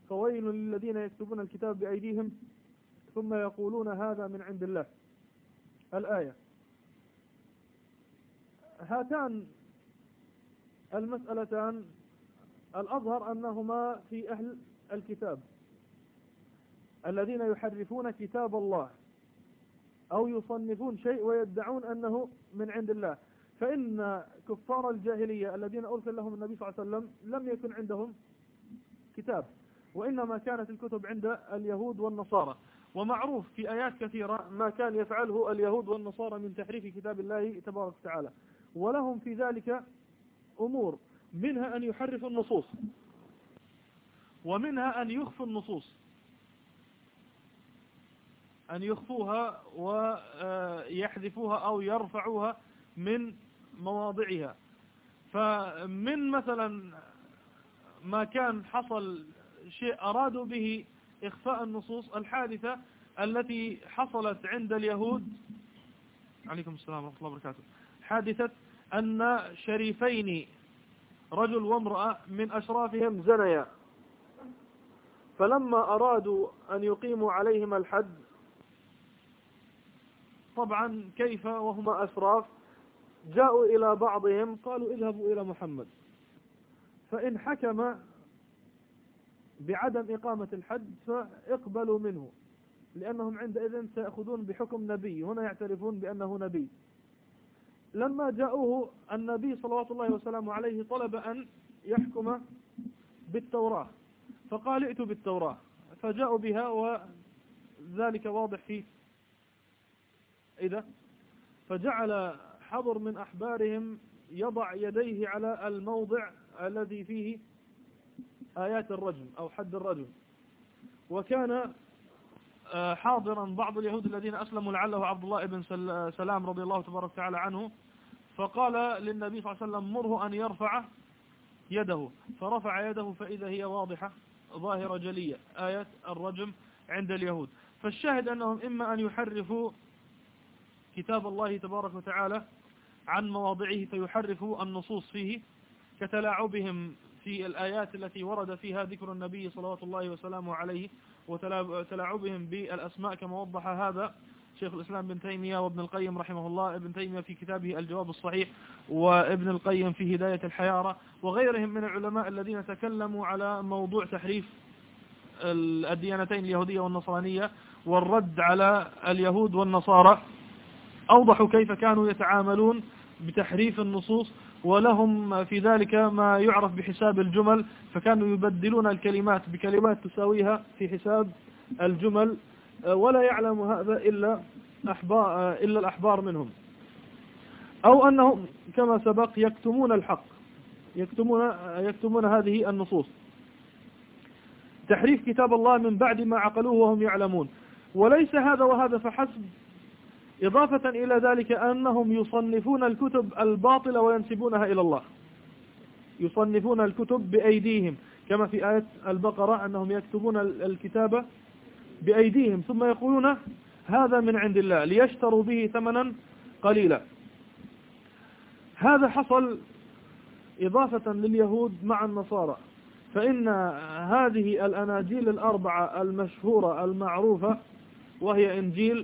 فويل للذين يكتبون الكتاب بأيديهم ثم يقولون هذا من عند الله. الآية. هاتان المسألتان الأظهر أنهما في أهل الكتاب الذين يحرفون كتاب الله أو يصنفون شيء ويدعون أنه من عند الله. فإن كفار الجاهلية الذين أرسل لهم النبي صلى الله عليه وسلم لم يكن عندهم كتاب، وإنما كانت الكتب عند اليهود والنصارى. ومعروف في آيات كثيرة ما كان يفعله اليهود والنصارى من تحريف كتاب الله تبارك وتعالى، ولهم في ذلك أمور، منها أن يحرفوا النصوص، ومنها أن يخفوا النصوص، أن يخفوها ويحذفوها أو يرفعوها من مواضعها. فمن مثلا ما كان حصل شيء أرادوا به إخفاء النصوص الحادثة التي حصلت عند اليهود، عليكم السلام ورحمة الله وبركاته، حادثة أن شريفين رجل وامرأة من أشرافهم زنيا، فلما أرادوا أن يقيموا عليهما الحد، طبعا كيف وهما أشراف، جاءوا إلى بعضهم قالوا اذهبوا إلى محمد فإن حكم بعدم إقامة الحد فاقبلوا منه، لأنهم عندئذ سيأخذون بحكم نبي، هنا يعترفون بأنه نبي. لما جاءوه النبي صلوات الله وسلامه عليه طلب أن يحكم بالتوراة، فقال ائتوا بالتوراة، فجاءوا بها، وذلك واضح فيه إذا فجعل حبر من أحبارهم يضع يديه على الموضع الذي فيه آيات الرجم أو حد الرجم. وكان حاضرا بعض اليهود الذين أسلموا لعله عبد الله بن سلام رضي الله تبارك وتعالى عنه، فقال للنبي صلى الله عليه وسلم مره أن يرفع يده، فرفع يده فإذا هي واضحة ظاهرة جلية آية الرجم عند اليهود. فالشاهد أنهم إما أن يحرفوا كتاب الله تبارك وتعالى عن مواضعه فيحرفوا النصوص فيه، كتلاعبهم في الآيات التي ورد فيها ذكر النبي صلوات الله وسلامه عليه، وتلاعبهم بالأسماء كما وضح هذا شيخ الإسلام بن تيمية وابن القيم رحمه الله، ابن تيمية في كتابه الجواب الصحيح، وابن القيم في هداية الحيارة، وغيرهم من العلماء الذين تكلموا على موضوع تحريف الديانتين اليهودية والنصرانية والرد على اليهود والنصارى. أوضحوا كيف كانوا يتعاملون بتحريف النصوص، ولهم في ذلك ما يعرف بحساب الجمل، فكانوا يبدلون الكلمات بكلمات تساويها في حساب الجمل، ولا يعلم هذا إلا الأحبار منهم، أو أنهم كما سبق يكتمون الحق، يكتمون هذه النصوص. تحريف كتاب الله من بعد ما عقلوه وهم يعلمون. وليس هذا وهذا فحسب، إضافة إلى ذلك أنهم يصنفون الكتب الباطلة وينسبونها إلى الله، يصنفون الكتب بأيديهم، كما في آية البقرة أنهم يكتبون الكتاب بأيديهم ثم يقولون هذا من عند الله ليشتروا به ثمنا قليلا. هذا حصل إضافة لليهود مع النصارى، فإن هذه الأناجيل الأربعة المشهورة المعروفة، وهي إنجيل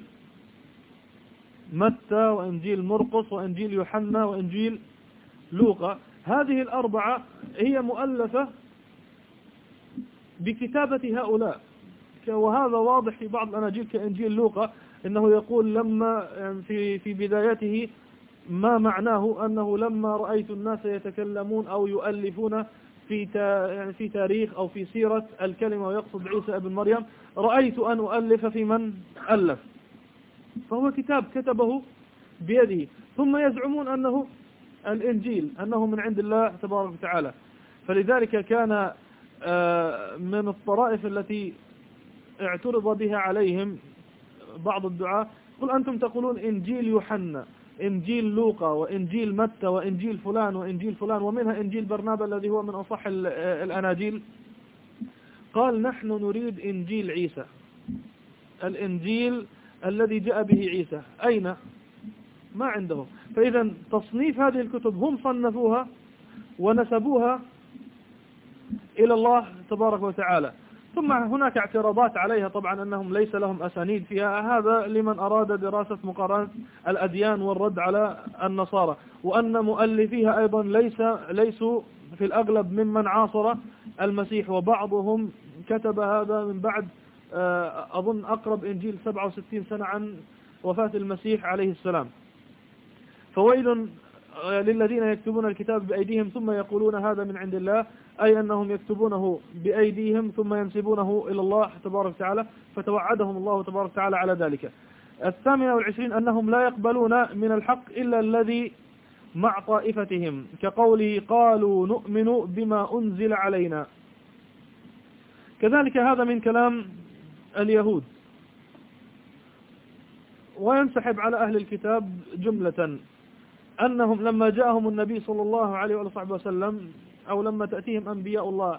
متى وإنجيل مرقس وإنجيل يوحنا وإنجيل لوقا، هذه الأربعة هي مؤلفة بكتابة هؤلاء. وهذا واضح في بعض الأناجيل كإنجيل لوقا، إنه يقول لما في بدايته ما معناه أنه لما رأيت الناس يتكلمون أو يؤلفون في تاريخ أو في سيرة الكلمة، ويقصد عيسى ابن مريم، رأيت أن أؤلف في من ألف، فهو كتاب كتبه بيده. ثم يزعمون أنه الإنجيل أنه من عند الله تبارك وتعالى. فلذلك كان من الطرائف التي اعترض بها عليهم بعض الدعاة، قل أنتم تقولون إنجيل يوحنا، إنجيل لوقا، وإنجيل متى، وإنجيل فلان وإنجيل فلان، ومنها إنجيل برنابا الذي هو من أصح الأناجيل. قال نحن نريد إنجيل عيسى، الإنجيل الذي جاء به عيسى، أين؟ ما عندهم. فإذا تصنيف هذه الكتب هم صنفوها ونسبوها إلى الله تبارك وتعالى، ثم هناك اعتراضات عليها طبعا أنهم ليس لهم أسانيد فيها، هذا لمن أراد دراسة مقارنة الأديان والرد على النصارى، وأن مؤلفيها أيضا ليسوا في الأغلب ممن عاصر المسيح، وبعضهم كتب هذا من بعد أظن أقرب إنجيل 67 سنة عن وفاة المسيح عليه السلام. فويل للذين يكتبون الكتاب بأيديهم ثم يقولون هذا من عند الله، أي أنهم يكتبونه بأيديهم ثم ينسبونه إلى الله تبارك وتعالى، فتوعدهم الله تبارك وتعالى على ذلك. 28 أنهم لا يقبلون من الحق إلا الذي مع طائفتهم، كقوله قالوا نؤمن بما أنزل علينا. كذلك هذا من كلام اليهود، وينسحب على أهل الكتاب جملة أنهم لما جاءهم النبي صلى الله عليه وصحبه وسلم، أو لما تأتيهم أنبياء الله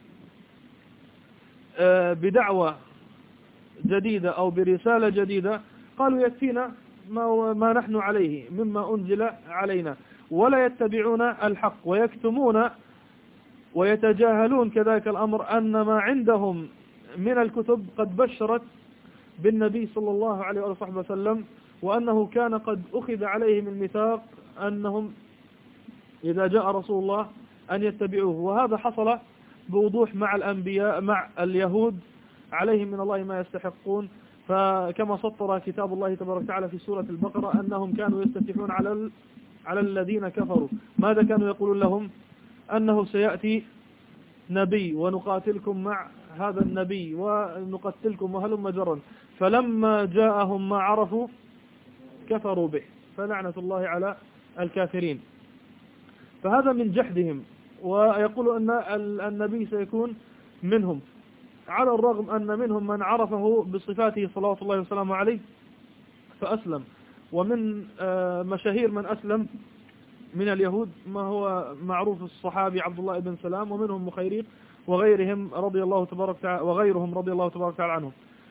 بدعوة جديدة أو برسالة جديدة، قالوا يكفينا ما نحن عليه مما أنزل علينا، ولا يتبعون الحق ويكتمون ويتجاهلون كذلك الأمر أن ما عندهم من الكتب قد بشرت بالنبي صلى الله عليه وصحبه وسلم، وأنه كان قد أخذ عليهم الميثاق أنهم إذا جاء رسول الله أن يتبعوه. وهذا حصل بوضوح مع الأنبياء مع اليهود عليهم من الله ما يستحقون، فكما سطر كتاب الله تبارك وتعالى في سورة البقرة أنهم كانوا يستفتحون على الذين كفروا. ماذا كانوا يقولون لهم؟ أنه سيأتي نبي ونقاتلكم مع هذا النبي ونقتلكم وهلم جرا، فلما جاءهم ما عرفوا كفروا به، فلعنة الله على الكافرين. فهذا من جحدهم، ويقول أن النبي سيكون منهم، على الرغم أن منهم من عرفه بصفاته صلوات الله وسلامه عليه فأسلم. ومن مشاهير من أسلم من اليهود ما هو معروف الصحابي عبد الله بن سلام، ومنهم مخيريق وغيرهم رضي الله تبارك وتعالى عنهم.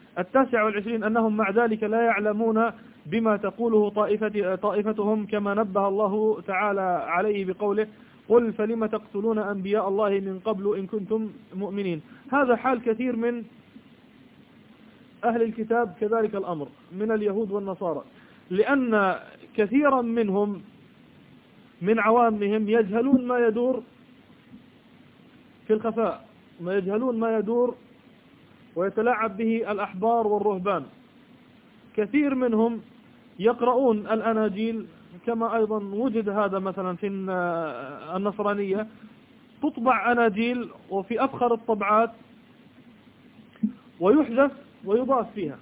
29 أنهم مع ذلك لا يعلمون بما تقوله طائفتهم، كما نبه الله تعالى عليه بقوله قل فلم تقتلون أنبياء الله من قبل إن كنتم مؤمنين. هذا حال كثير من أهل الكتاب كذلك الأمر من اليهود والنصارى، لأن كثيرا منهم من عوامهم يجهلون ما يدور في الخفاء، ما يجهلون ما يدور ويتلاعب به الأحبار والرهبان. كثير منهم يقرؤون الأناجيل، كما أيضا وجد هذا مثلا في النصرانية، تطبع أناجيل وفي أفخر الطبعات ويحذف ويضاف فيها.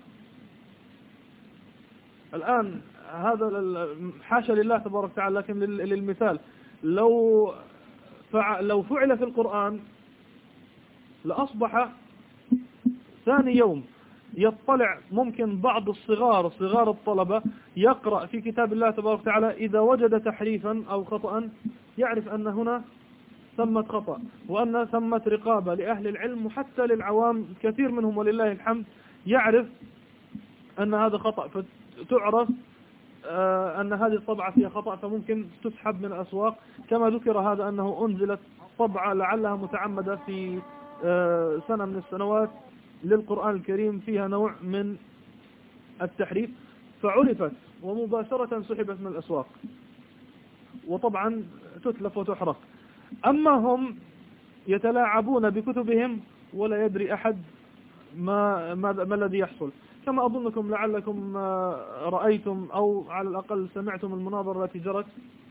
الآن هذا حاشا لله تبارك وتعالى، لكن للمثال لو فعل في القرآن لأصبح ثاني يوم يطلع ممكن بعض صغار الطلبة يقرأ في كتاب الله تبارك وتعالى، إذا وجد تحريفا أو خطأ يعرف أن هنا ثمة خطأ، وأن ثمة رقابة لأهل العلم وحتى للعوام. كثير منهم ولله الحمد يعرف أن هذا خطأ، فتعرف أن هذه الطبعة فيها خطأ، فممكن تسحب من الأسواق. كما ذكر هذا أنه أنزلت طبعة لعلها متعمدة في سنة من السنوات للقرآن الكريم فيها نوع من التحريف، فعرفت ومباشرة سحبت من الأسواق، وطبعا تتلف وتحرق. أما هم يتلاعبون بكتبهم ولا يدري أحد ما الذي يحصل. كما أظنكم لعلكم رأيتم أو على الأقل سمعتم المناظرة التي جرت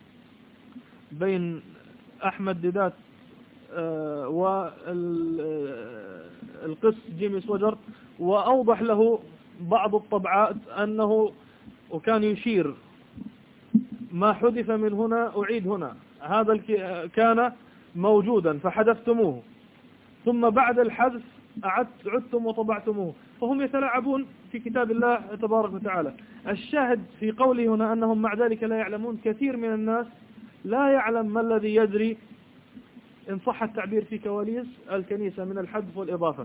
بين أحمد ديدات والقس جيمي سوجر، وأوضح له بعض الطبعات أنه وكان يشير ما حذف من هنا أعيد هنا، هذا كان موجودا فحذفتموه، ثم بعد الحذف عدتم وطبعتموه. فهم يتلاعبون في كتاب الله تبارك وتعالى. الشاهد في قوله هنا أنهم مع ذلك لا يعلمون. كثير من الناس لا يعلم ما الذي يجري إن صح التعبير في كواليس الكنيسة من الحذف والإضافة.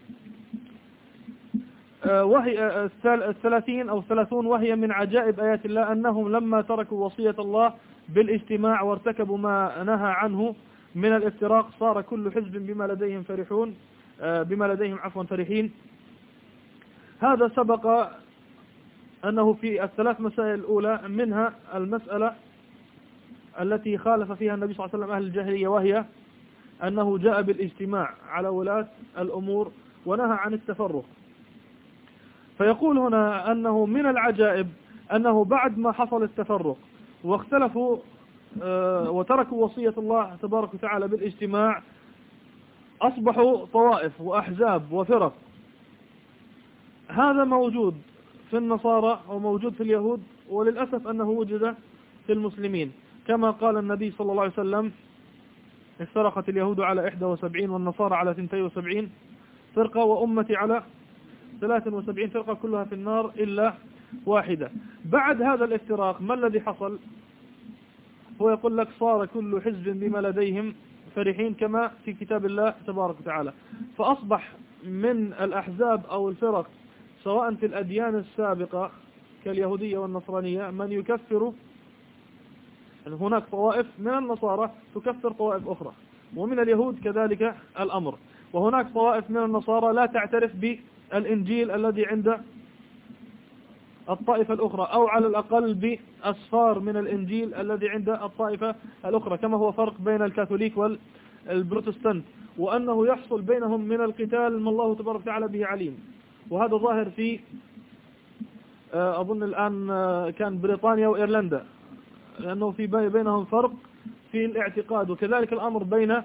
وهي 30 أو 30 وهي من عجائب آيات الله أنهم لما تركوا وصية الله بالاجتماع وارتكبوا ما نهى عنه من الافتراق صار كل حزب بما لديهم فرحون. بما لديهم عفوا فرحين. هذا سبق أنه في الثلاث مسائل الأولى منها المسألة التي خالف فيها النبي صلى الله عليه وسلم أهل الجاهلية، وهي أنه جاء بالاجتماع على ولاة الأمور ونهى عن التفرق. فيقول هنا أنه من العجائب أنه بعد ما حصل التفرق واختلفوا وتركوا وصية الله تبارك وتعالى بالاجتماع، أصبحوا طوائف وأحزاب وفرق. هذا موجود في النصارى وموجود في اليهود، وللأسف أنه وجد في المسلمين، كما قال النبي صلى الله عليه وسلم: افترقت اليهود على 71 والنصارى على 72 فرقة وأمتي على 73 فرقة كلها في النار إلا واحدة. بعد هذا الافتراق ما الذي حصل؟ هو يقول لك: صار كل حزب بما لديهم فرحين، كما في كتاب الله تبارك وتعالى. فأصبح من الأحزاب أو الفرق سواء في الأديان السابقة كاليهودية والنصرانية من يكفر، هناك طوائف من النصارى تكفر طوائف أخرى، ومن اليهود كذلك الأمر، وهناك طوائف من النصارى لا تعترف بالإنجيل الذي عند الطائفة الأخرى، أو على الأقل بأسفار من الإنجيل الذي عند الطائفة الأخرى، كما هو فرق بين الكاثوليك والبروتستانت، وأنه يحصل بينهم من القتال ما الله تبارك وتعالى به عليم. وهذا ظاهر في أظن الآن كان بريطانيا وإيرلندا، لأنه في بينهم فرق في الاعتقاد. وكذلك الأمر بين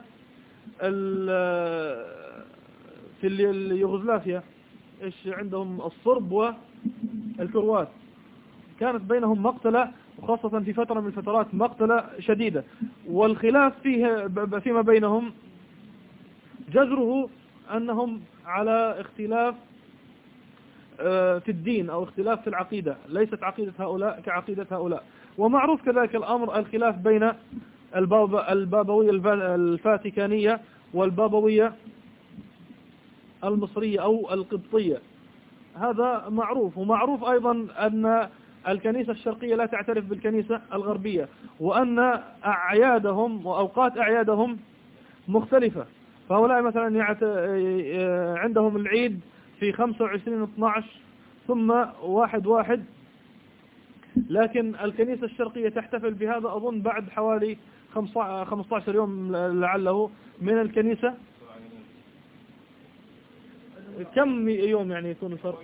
في اليوغوسلافيا إيش عندهم الصرب والكروات، كانت بينهم مقتلة، وخاصة في فترة من الفترات مقتلة شديدة. والخلاف فيما بينهم جذره أنهم على اختلاف في الدين أو اختلاف في العقيدة، ليست عقيدة هؤلاء كعقيدة هؤلاء. ومعروف كذلك الأمر الخلاف بين البابوية الفاتيكانية والبابوية المصرية أو القبطية، هذا معروف. ومعروف أيضا أن الكنيسة الشرقية لا تعترف بالكنيسة الغربية، وأن أعيادهم وأوقات أعيادهم مختلفة. فهؤلاء مثلا عندهم العيد في 25/12 ثم 1/1، لكن الكنيسة الشرقية تحتفل بهذا أظن بعد حوالي 15 يوم لعله من الكنيسة. كم يوم يعني يكون الفرق؟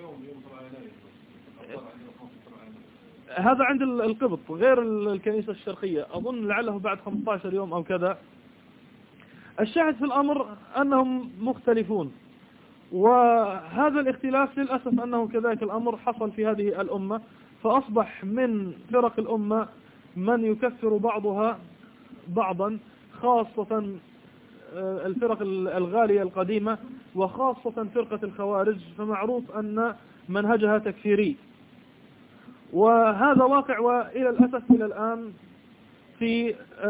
هذا عند القبط غير الكنيسة الشرقية، أظن لعله بعد 15 يوم أو كذا. الشاهد في الأمر أنهم مختلفون، وهذا الاختلاف للأسف أنه كذلك الأمر حصل في هذه الأمة، فأصبح من فرق الأمة من يكفر بعضها بعضا، خاصة الفرق الغالية القديمة، وخاصة فرقة الخوارج، فمعروف أن منهجها تكفيري. وهذا واقع، وإلى الأسف إلى الآن في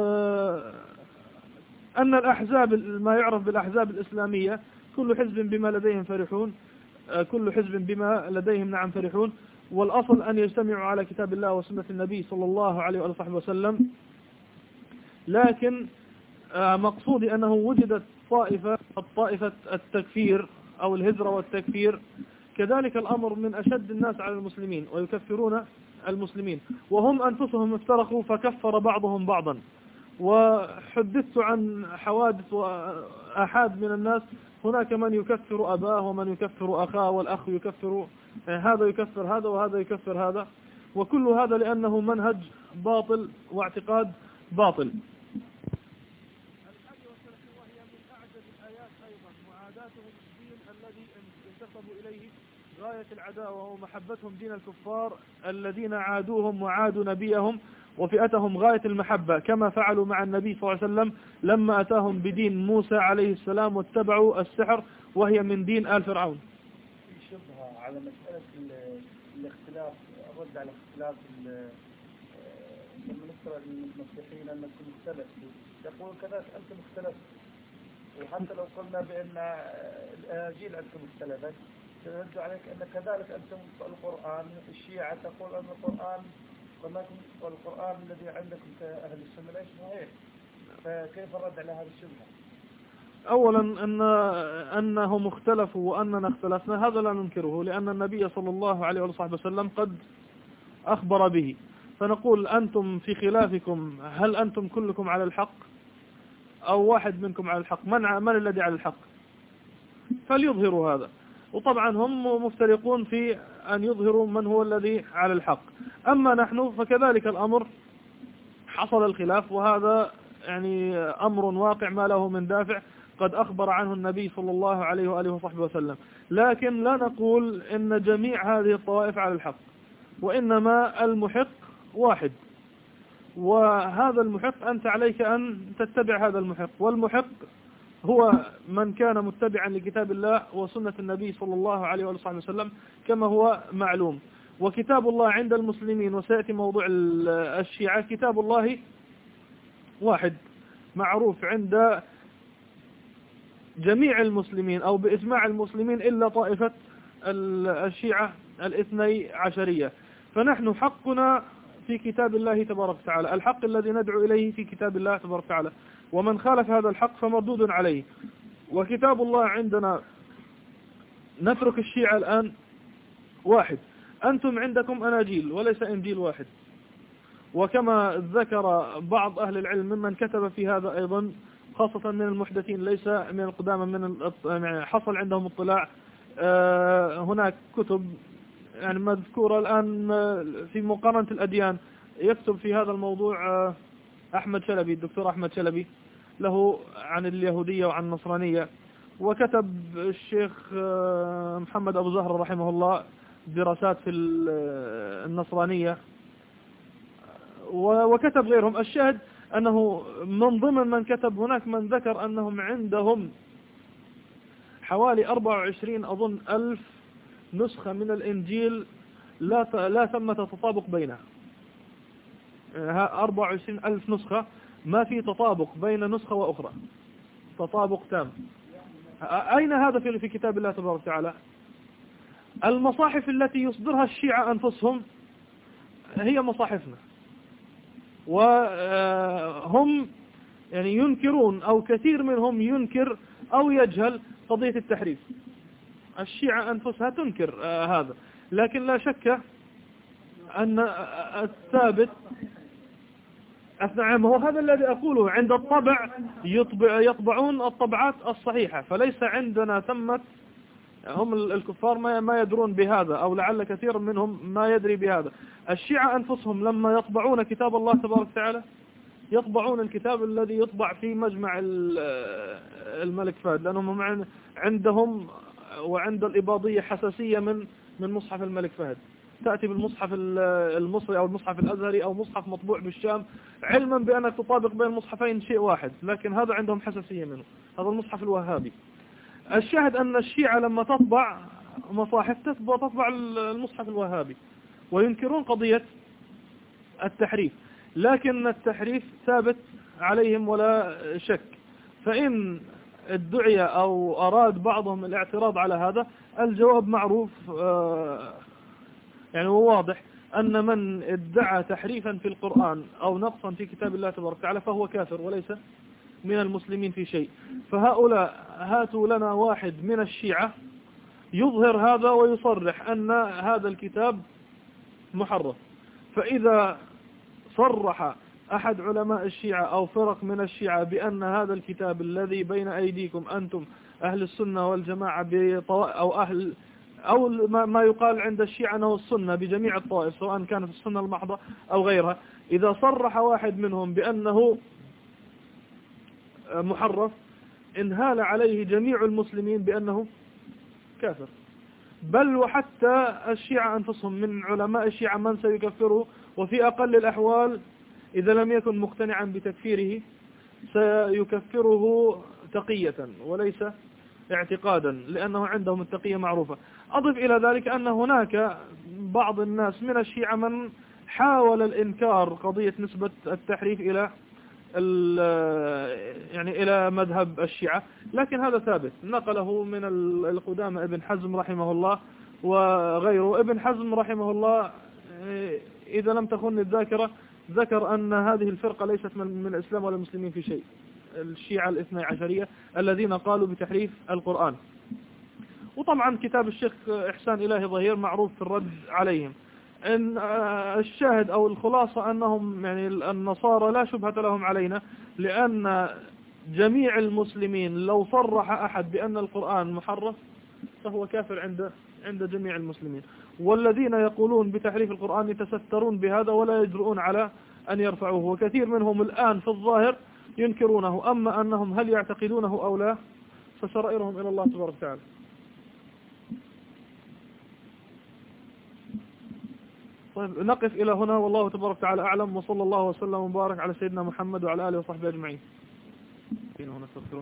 أن الأحزاب ما يعرف بالأحزاب الإسلامية كل حزب بما لديهم فرحون، كل حزب بما لديهم نعم فرحون، والأصل أن يجتمعوا على كتاب الله وسنة النبي صلى الله عليه وآله وسلم. لكن مقصودي أنه وجدت طائفة التكفير أو الهجرة والتكفير، كذلك الأمر من أشد الناس على المسلمين ويكفرون المسلمين، وهم أنفسهم افترقوا فكفر بعضهم بعضا. وحدثت عن حوادث وأحد من الناس، هناك من يكفر أباه ومن يكفر أخاه، والأخ يكفر هذا يكفر هذا وهذا يكفر هذا، وكل هذا لأنه منهج باطل واعتقاد باطل. وهي من أعجب الآيات أيضا معاداتهم الدين الذي انتسبوا إليه غاية العداوة ومحبتهم دين الكفار الذين عادوهم وعادوا نبيهم وفئتهم غاية المحبة، كما فعلوا مع النبي صلى الله عليه وسلم لما أتاهم بدين موسى عليه السلام واتبعوا السحر وهي من دين آل فرعون. في شبهة على مسألة الاختلاف، الرد على اختلاف لما نقرأ المسيحيين أنكم مختلفوا، يقول كذلك أنتم مختلفوا، وحتى لو قلنا بأن الأناجيل أنتم مختلفة ترد عليك أن كذلك أنتم القرآن. الشيعة تقول أن القرآن والقرآن الذي عندكم كأهل السنة ليس صحيح، فكيف الرد على هذه الشبهة؟ أولا أنهم اختلفوا وأننا اختلفنا هذا لا ننكره، لأن النبي صلى الله عليه وسلم قد أخبر به. فنقول أنتم في خلافكم هل أنتم كلكم على الحق أو واحد منكم على الحق؟ من الذي على الحق؟ فليظهروا هذا. وطبعا هم مفترقون في أن يظهروا من هو الذي على الحق. أما نحن فكذلك الأمر، حصل الخلاف، وهذا يعني أمر واقع ما له من دافع، قد أخبر عنه النبي صلى الله عليه وآله وصحبه وسلم. لكن لا نقول إن جميع هذه الطوائف على الحق، وإنما المحق واحد، وهذا المحق أنت عليك أن تتبع هذا المحق، والمحق هو من كان متبعا لكتاب الله وسنة النبي صلى الله عليه وآله وسلم كما هو معلوم. وكتاب الله عند المسلمين، وسيأتي موضوع الشيعة، كتاب الله واحد معروف عند جميع المسلمين أو بإجماع المسلمين إلا طائفة الشيعة الاثني عشرية. فنحن حقنا في كتاب الله تبارك وتعالى، الحق الذي ندعو إليه في كتاب الله تبارك وتعالى، ومن خالف هذا الحق فمردود عليه. وكتاب الله عندنا، نترك الشيعة الآن، واحد. أنتم عندكم أناجيل وليس إنجيل واحد، وكما ذكر بعض أهل العلم ممن كتب في هذا أيضا، خاصة من المحدثين ليس من القدامى، حصل عندهم اطلاع. هناك كتب يعني مذكورة الآن في مقارنة الأديان، يكتب في هذا الموضوع أحمد شلبي، الدكتور أحمد شلبي، له عن اليهودية وعن النصرانية. وكتب الشيخ محمد أبو زهر رحمه الله دراسات في النصرانية، وكتب غيرهم. الشاهد أنه من ضمن من كتب هناك من ذكر أنهم عندهم حوالي 24 أظن ألف نسخة من الإنجيل لا ثمة تطابق بينها. 24 ألف نسخة ما في تطابق بين نسخة وأخرى، تطابق تام. أين هذا في كتاب الله تبارك وتعالى؟ المصاحف التي يصدرها الشيعة أنفسهم هي مصاحفنا، وهم يعني ينكرون، أو كثير منهم ينكر أو يجهل قضية التحريف. الشيعة أنفسها تنكر هذا، لكن لا شك أن الثابت نعم، هو هذا الذي أقوله. عند الطبع يطبعون الطبعات الصحيحة، فليس عندنا ثمة. هم الكفار ما يدرون بهذا، أو لعل كثير منهم ما يدري بهذا. الشيعة أنفسهم لما يطبعون كتاب الله تبارك وتعالى يطبعون الكتاب الذي يطبع في مجمع الملك فهد، لأنهم عندهم وعند الإباضية حساسية من مصحف الملك فهد. تأتي بالمصحف المصري أو المصحف الأزهري أو مصحف مطبوع بالشام، علما بأنك تطابق بين المصحفين شيء واحد، لكن هذا عندهم حساسية منه، هذا المصحف الوهابي. الشاهد أن الشيعة لما تطبع مصاحف تطبع المصحف الوهابي، وينكرون قضية التحريف، لكن التحريف ثابت عليهم ولا شك. فإن ادعي أو أراد بعضهم الاعتراض على هذا، الجواب معروف يعني وواضح، أن من ادعى تحريفا في القرآن أو نقصا في كتاب الله تبارك وتعالى فهو كافر وليس من المسلمين في شيء. فهؤلاء هاتوا لنا واحد من الشيعة يظهر هذا ويصرح أن هذا الكتاب محرف. فإذا صرح أحد علماء الشيعة أو فرق من الشيعة بأن هذا الكتاب الذي بين أيديكم أنتم أهل السنة والجماعة أو ما يقال عند الشيعة أنه السنة بجميع الطائف، سواء كانت السنة المحضة أو غيرها، إذا صرح واحد منهم بأنه محرف انهال عليه جميع المسلمين بأنه كافر. بل وحتى الشيعة أنفسهم من علماء الشيعة من سيكفره، وفي أقل الأحوال إذا لم يكن مقتنعا بتكفيره سيكفره تقية وليس اعتقادا، لأنه عندهم التقية معروفة. أضف إلى ذلك أن هناك بعض الناس من الشيعة من حاول الإنكار قضية نسبة التحريف إلى مذهب الشيعة، لكن هذا ثابت، نقله من القدامى ابن حزم رحمه الله وغيره. ابن حزم رحمه الله إذا لم تخن الذاكرة ذكر أن هذه الفرقة ليست من الإسلام ولا المسلمين في شيء، الشيعة الاثني عشرية الذين قالوا بتحريف القرآن. وطبعا كتاب الشيخ إحسان إلهي ظهير معروف في الرد عليهم. إن الشاهد أو الخلاصة أنهم يعني النصارى لا شبهة لهم علينا، لأن جميع المسلمين لو صرح أحد بأن القرآن محرف فهو كافر عند جميع المسلمين. والذين يقولون بتحريف القرآن يتسترون بهذا ولا يجرؤون على أن يرفعوه، وكثير منهم الآن في الظاهر ينكرونه. أما أنهم هل يعتقدونه أو لا فسرائرهم إلى الله تبارك وتعالى. طيب نقف إلى هنا، والله تبارك وتعالى أعلم، وصلى الله وسلم وبارك على سيدنا محمد وعلى آله وصحبه أجمعين. ونستغفره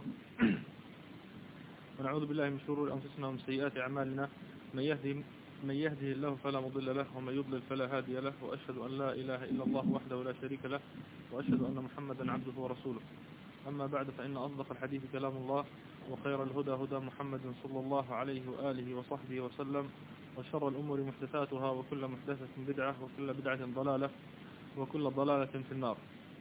ونعوذ بالله من شرور أنفسنا ومن سيئات أعمالنا، من يهده الله فلا مضل له ومن يضلل فلا هادي له، وأشهد أن لا إله إلا الله وحده لا شريك له، وأشهد أن محمدا عبده ورسوله. أما بعد، فإن أصدق الحديث كلام الله، وخير الهدى هدى محمد صلى الله عليه وآله وصحبه وسلم، وشر الأمور محدثاتها، وكل محدثة بدعة، وكل بدعة ضلالة، وكل ضلالة في النار.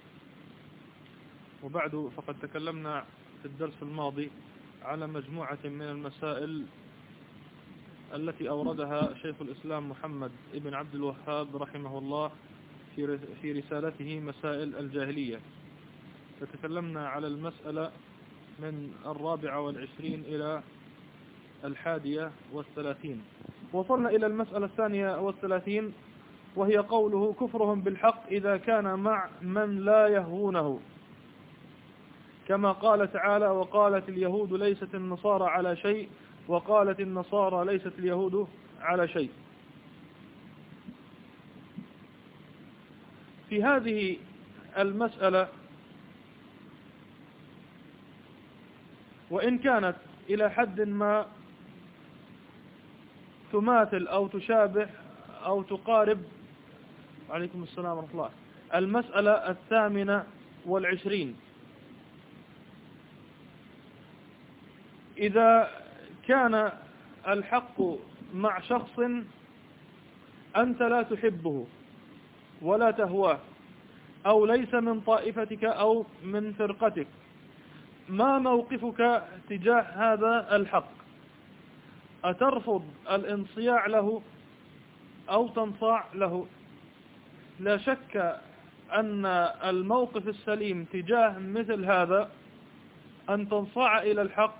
وبعد، فقد تكلمنا في الدرس الماضي على مجموعة من المسائل التي أوردها شيخ الإسلام محمد ابن عبد الوهاب رحمه الله في رسالته مسائل الجاهلية. فتكلمنا على المسألة من 24 إلى 31. وصلنا إلى المسألة 32، وهي قوله: كفرهم بالحق إذا كان مع من لا يهونه، كما قال تعالى: وقالت اليهود ليست النصارى على شيء، وقالت النصارى ليست اليهود على شيء. في هذه المسألة، وإن كانت إلى حد ما تماثل أو تشابه أو تقارب، عليكم السلام ورحمة الله، المسألة 28. إذا كان الحق مع شخص أنت لا تحبه ولا تهواه، أو ليس من طائفتك أو من فرقتك، ما موقفك تجاه هذا الحق؟ أترفض الانصياع له أو تنصاع له؟ لا شك أن الموقف السليم تجاه مثل هذا أن تنصاع إلى الحق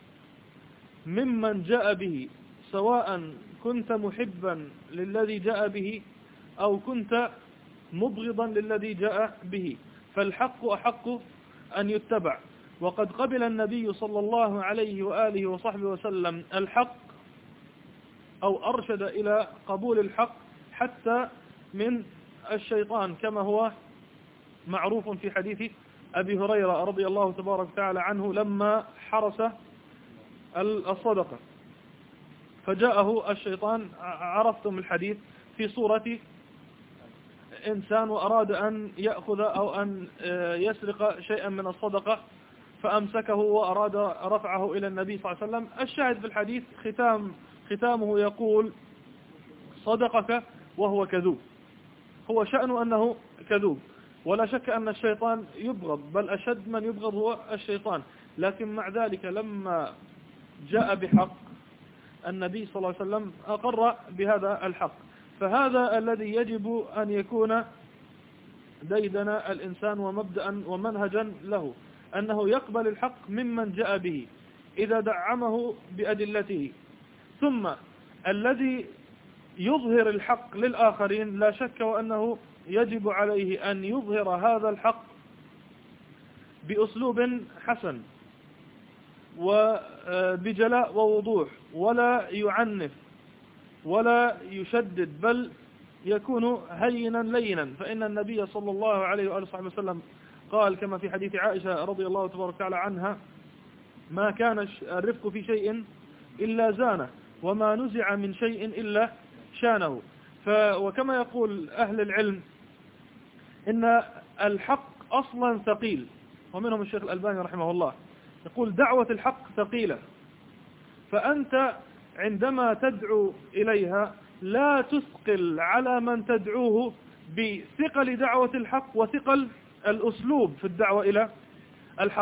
ممن جاء به، سواء كنت محبا للذي جاء به أو كنت مبغضا للذي جاء به، فالحق أحق أن يتبع. وقد قبل النبي صلى الله عليه وآله وصحبه وسلم الحق، أو أرشد إلى قبول الحق حتى من الشيطان، كما هو معروف في حديث أبي هريرة رضي الله تبارك وتعالى عنه لما حرس الصدقة، فجاءه الشيطان، عرفتم الحديث، في صورة إنسان، وأراد أن يأخذ أو أن يسرق شيئا من الصدقة، فأمسكه وأراد رفعه إلى النبي صلى الله عليه وسلم. الشاهد في الحديث ختامه يقول: صدقك وهو كذوب. هو شأنه أنه كذوب، ولا شك أن الشيطان يبغض، بل أشد من يبغض هو الشيطان. لكن مع ذلك لما جاء بحق النبي صلى الله عليه وسلم أقر بهذا الحق. فهذا الذي يجب أن يكون ديدن الإنسان ومبدأ ومنهجا له، أنه يقبل الحق ممن جاء به إذا دعمه بأدلته. ثم الذي يظهر الحق للآخرين لا شك وأنه يجب عليه أن يظهر هذا الحق بأسلوب حسن وبجلاء ووضوح، ولا يعنف ولا يشدد، بل يكون هينا لينا. فإن النبي صلى الله عليه وآله وسلم قال كما في حديث عائشة رضي الله تبارك وتعالى عنها: ما كان الرفق في شيء إلا زانه، وما نزع من شيء إلا شانه. وكما يقول أهل العلم إن الحق أصلا ثقيل، ومنهم الشيخ الألباني رحمه الله يقول: دعوة الحق ثقيلة، فأنت عندما تدعو إليها لا تثقل على من تدعوه بثقل دعوة الحق وثقل الأسلوب في الدعوة إلى الحق.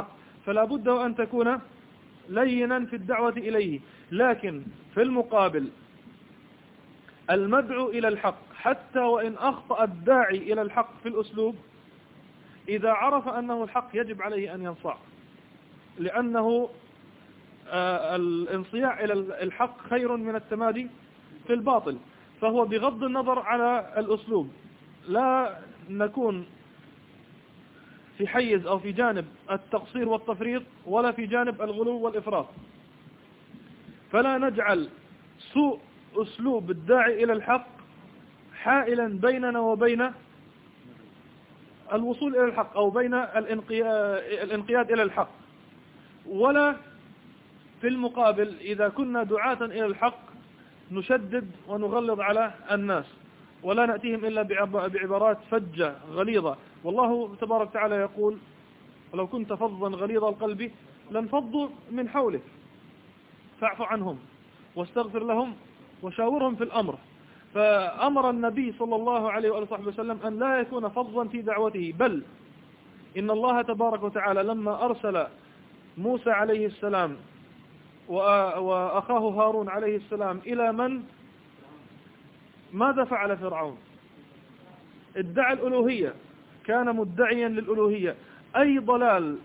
فلا بد أن تكون لينا في الدعوة إليه. لكن في المقابل المدعو إلى الحق حتى وإن أخطأ الداعي إلى الحق في الأسلوب، إذا عرف أنه الحق يجب عليه أن ينصاع، لأنه الانصياع إلى الحق خير من التمادي في الباطل. فهو بغض النظر على الأسلوب لا نكون في حيز أو في جانب التقصير والتفريط ولا في جانب الغلو والإفراط. فلا نجعل سوء أسلوب الداعي إلى الحق حائلا بيننا وبين الوصول إلى الحق أو بين الانقياد إلى الحق. ولا في المقابل إذا كنا دعاة إلى الحق نشدد ونغلظ على الناس ولا نأتيهم إلا بعبارات فجة غليظة. والله تبارك وتعالى يقول: ولو كنت فظا غليظ القلب لانفضوا من حولك فاعف عنهم واستغفر لهم وشاورهم في الأمر. فأمر النبي صلى الله عليه وآله وسلم أن لا يكون فظا في دعوته، بل إن الله تبارك وتعالى لما أرسل موسى عليه السلام وأخاه هارون عليه السلام إلى من؟ ماذا فعل فرعون؟ ادعى الألوهية، كان مدعيا للألوهية. أي ضلال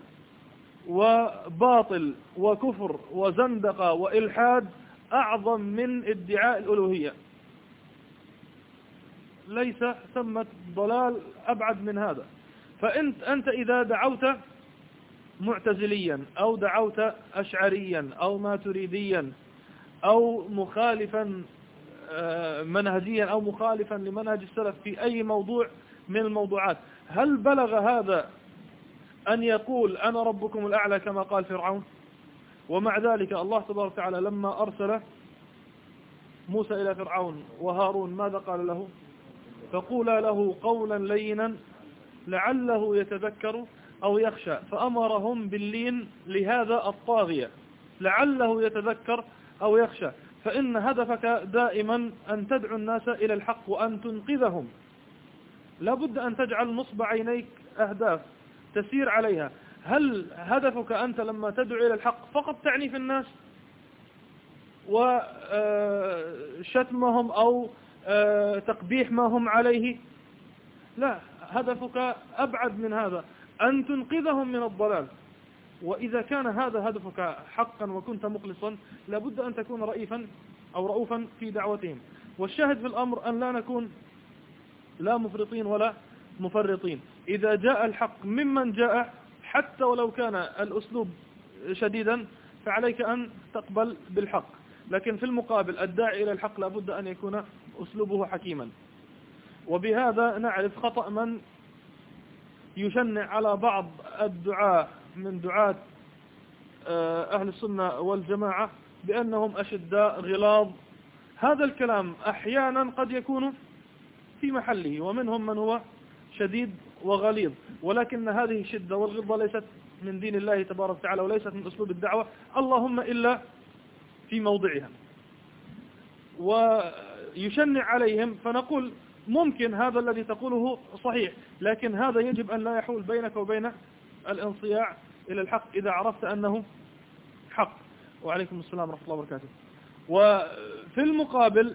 وباطل وكفر وزندقة وإلحاد أعظم من ادعاء الألوهية؟ ليس ثمة ضلال أبعد من هذا. فأنت إذا دعوت معتزليا أو دعوت أشعريا أو ماتريديا أو مخالفا منهجيا أو مخالفا لمنهج السلف في أي موضوع من الموضوعات، هل بلغ هذا أن يقول أنا ربكم الأعلى كما قال فرعون؟ ومع ذلك الله تبارك وتعالى لما أرسل موسى إلى فرعون وهارون ماذا قال له؟ فقولا له قولا لينا لعله يتذكر أو يخشى. فأمرهم باللين لهذا الطاغية لعله يتذكر أو يخشى. فإن هدفك دائما أن تدعو الناس إلى الحق وأن تنقذهم. لابد أن تجعل نصب عينيك أهداف تسير عليها. هل هدفك أنت لما تدعو إلى الحق فقط تعني في الناس وشتمهم أو تقبيح ما هم عليه؟ لا، هدفك أبعد من هذا، أن تنقذهم من الضلال. وإذا كان هذا هدفك حقا وكنت مخلصا لابد أن تكون رئيفا أو رؤوفا في دعوتهم. والشاهد في الأمر أن لا نكون لا مفرطين ولا مفرطين. إذا جاء الحق ممن جاء حتى ولو كان الأسلوب شديدا فعليك أن تقبل بالحق. لكن في المقابل الداعي إلى الحق لابد أن يكون أسلوبه حكيما. وبهذا نعرف خطأ من يشنع على بعض الدعاة من دعاة أهل السنة والجماعة بأنهم أشداء غلاظ. هذا الكلام أحيانا قد يكون في محله، ومنهم من هو شديد وغليظ، ولكن هذه الشدة والغلظة ليست من دين الله تبارك وتعالى وليست من أسلوب الدعوة، اللهم إلا في موضعها. ويشنع عليهم، فنقول ممكن هذا الذي تقوله صحيح، لكن هذا يجب أن لا يحول بينك وبين الانصياع إلى الحق إذا عرفت أنه حق. وعليكم السلام ورحمة الله وبركاته. وفي المقابل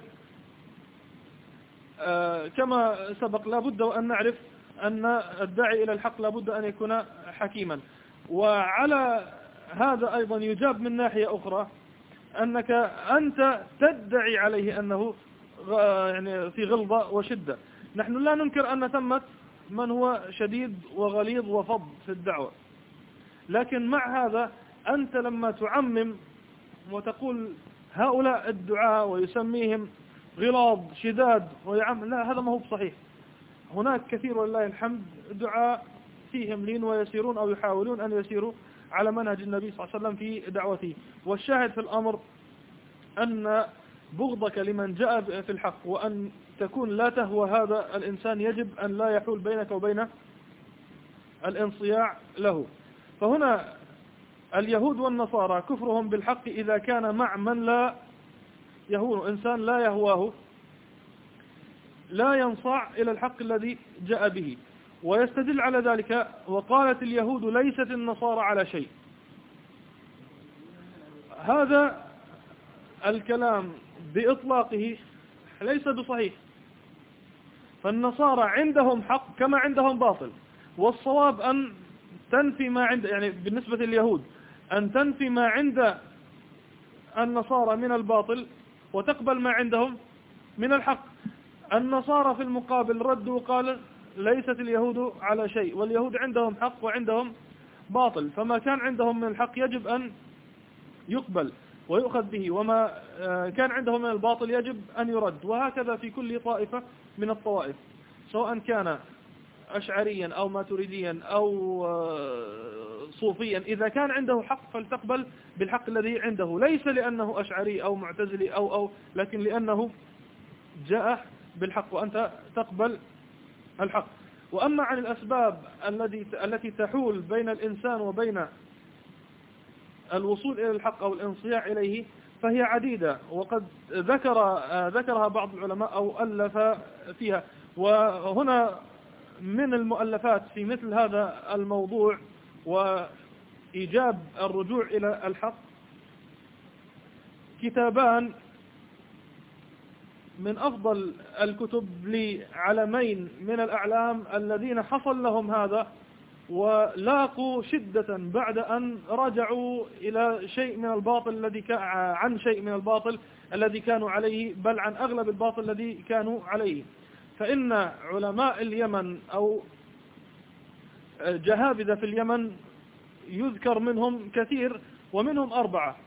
كما سبق لابد أن نعرف أن الداعي إلى الحق لابد أن يكون حكيما. وعلى هذا أيضا يجاب من ناحية أخرى أنك أنت تدعي عليه أنه يعني في غلظة وشدة. نحن لا ننكر أن ثمة من هو شديد وغليظ وفظ في الدعوة، لكن مع هذا أنت لما تعمم وتقول هؤلاء الدعاء ويسميهم غلاظ شداد لا، هذا ما هو بصحيح. هناك كثير والله الحمد دعاء فيهم لين ويسيرون أو يحاولون أن يسيروا على منهج النبي صلى الله عليه وسلم في دعوته. والشاهد في الأمر أن بغضك لمن جاء في الحق وأن تكون لا تهوى هذا الإنسان يجب أن لا يحول بينك وبين الانصياع له. فهنا اليهود والنصارى كفرهم بالحق إذا كان مع من لا يهون، إنسان لا يهواه لا ينصاع إلى الحق الذي جاء به. ويستدل على ذلك وقالت اليهود ليست النصارى على شيء. هذا الكلام بإطلاقه ليس بصحيح، فالنصارى عندهم حق كما عندهم باطل، والصواب أن تنفي ما عند، يعني بالنسبة لليهود أن تنفي ما عند النصارى من الباطل وتقبل ما عندهم من الحق. النصارى في المقابل ردوا وقال ليست اليهود على شيء، واليهود عندهم حق وعندهم باطل، فما كان عندهم من الحق يجب أن يقبل ويؤخذ به، وما كان عندهم من الباطل يجب أن يرد. وهكذا في كل طائفة من الطوائف، سواء كان أشعريا أو ماتريديا أو صوفيا، إذا كان عنده حق فلتقبل بالحق الذي عنده، ليس لأنه أشعري أو معتزلي أو لكن لأنه جاء بالحق وأنت تقبل الحق. وأما عن الأسباب التي تحول بين الإنسان وبين الوصول إلى الحق أو الانصياع إليه فهي عديدة، وقد ذكرها بعض العلماء أو ألف فيها. وهنا من المؤلفات في مثل هذا الموضوع وإيجاب الرجوع إلى الحق كتابان من أفضل الكتب لعلمين من الأعلام الذين حصل لهم هذا ولاقوا شدة بعد أن رجعوا إلى شيء من الباطل عن شيء من الباطل الذي كانوا عليه، بل عن أغلب الباطل الذي كانوا عليه. فإن علماء اليمن أو جهابذة في اليمن يذكر منهم كثير، ومنهم 4: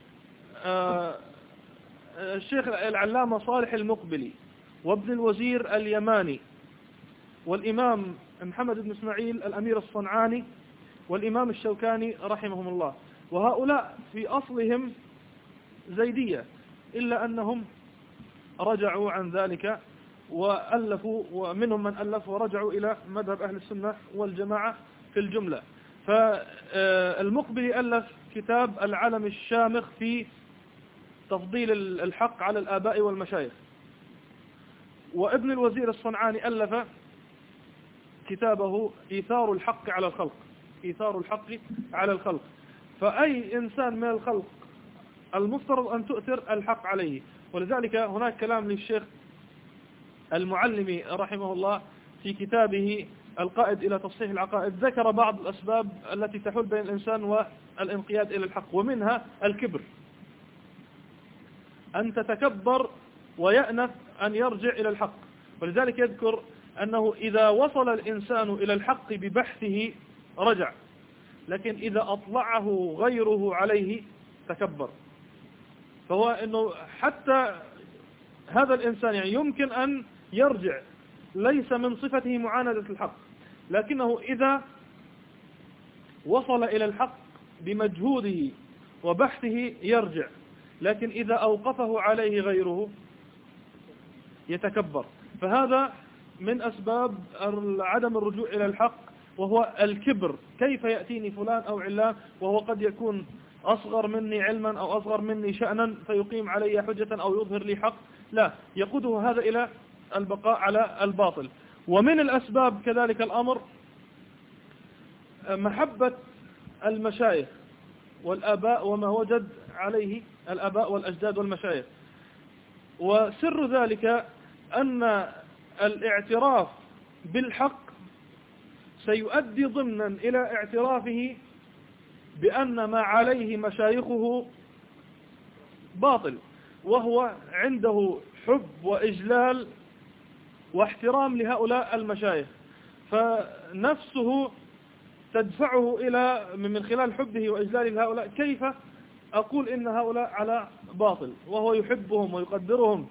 الشيخ العلامة صالح المقبلي، وابن الوزير اليماني، والإمام محمد بن إسماعيل الأمير الصنعاني، والإمام الشوكاني رحمهم الله. وهؤلاء في أصلهم زيدية، إلا أنهم رجعوا عن ذلك وألفوا، ومنهم من ألف ورجعوا إلى مذهب أهل السنة والجماعة في الجملة. فالمقبلي ألف كتاب العلم الشامخ في تفضيل الحق على الآباء والمشايخ، وابن الوزير الصنعاني ألف كتابه إيثار الحق على الخلق، إيثار الحق على الخلق. فأي إنسان من الخلق المفترض أن تؤثر الحق عليه. ولذلك هناك كلام للشيخ المعلمي رحمه الله في كتابه القائد إلى تصحيح العقائد، ذكر بعض الأسباب التي تحول بين الإنسان والانقياد إلى الحق، ومنها الكبر، أن تتكبر ويأنف أن يرجع إلى الحق. ولذلك يذكر أنه إذا وصل الإنسان إلى الحق ببحثه رجع، لكن إذا أطلعه غيره عليه تكبر. فهو أنه حتى هذا الإنسان يعني يمكن أن يرجع، ليس من صفته معاندة الحق، لكنه إذا وصل إلى الحق بمجهوده وبحثه يرجع، لكن إذا أوقفه عليه غيره يتكبر. فهذا من أسباب عدم الرجوع إلى الحق، وهو الكبر. كيف يأتيني فلان أو علان وهو قد يكون أصغر مني علما أو أصغر مني شأنا فيقيم علي حجة أو يظهر لي حق؟ لا، يقوده هذا إلى البقاء على الباطل. ومن الأسباب كذلك الأمر محبة المشايخ والآباء وما وجد عليه الآباء والأجداد والمشايخ. وسر ذلك أن الاعتراف بالحق سيؤدي ضمنا إلى اعترافه بأن ما عليه مشايخه باطل، وهو عنده حب وإجلال واحترام لهؤلاء المشايخ، فنفسه تدفعه إلى من خلال حبه وإجلاله لهؤلاء كيف أقول إن هؤلاء على باطل وهو يحبهم ويقدرهم.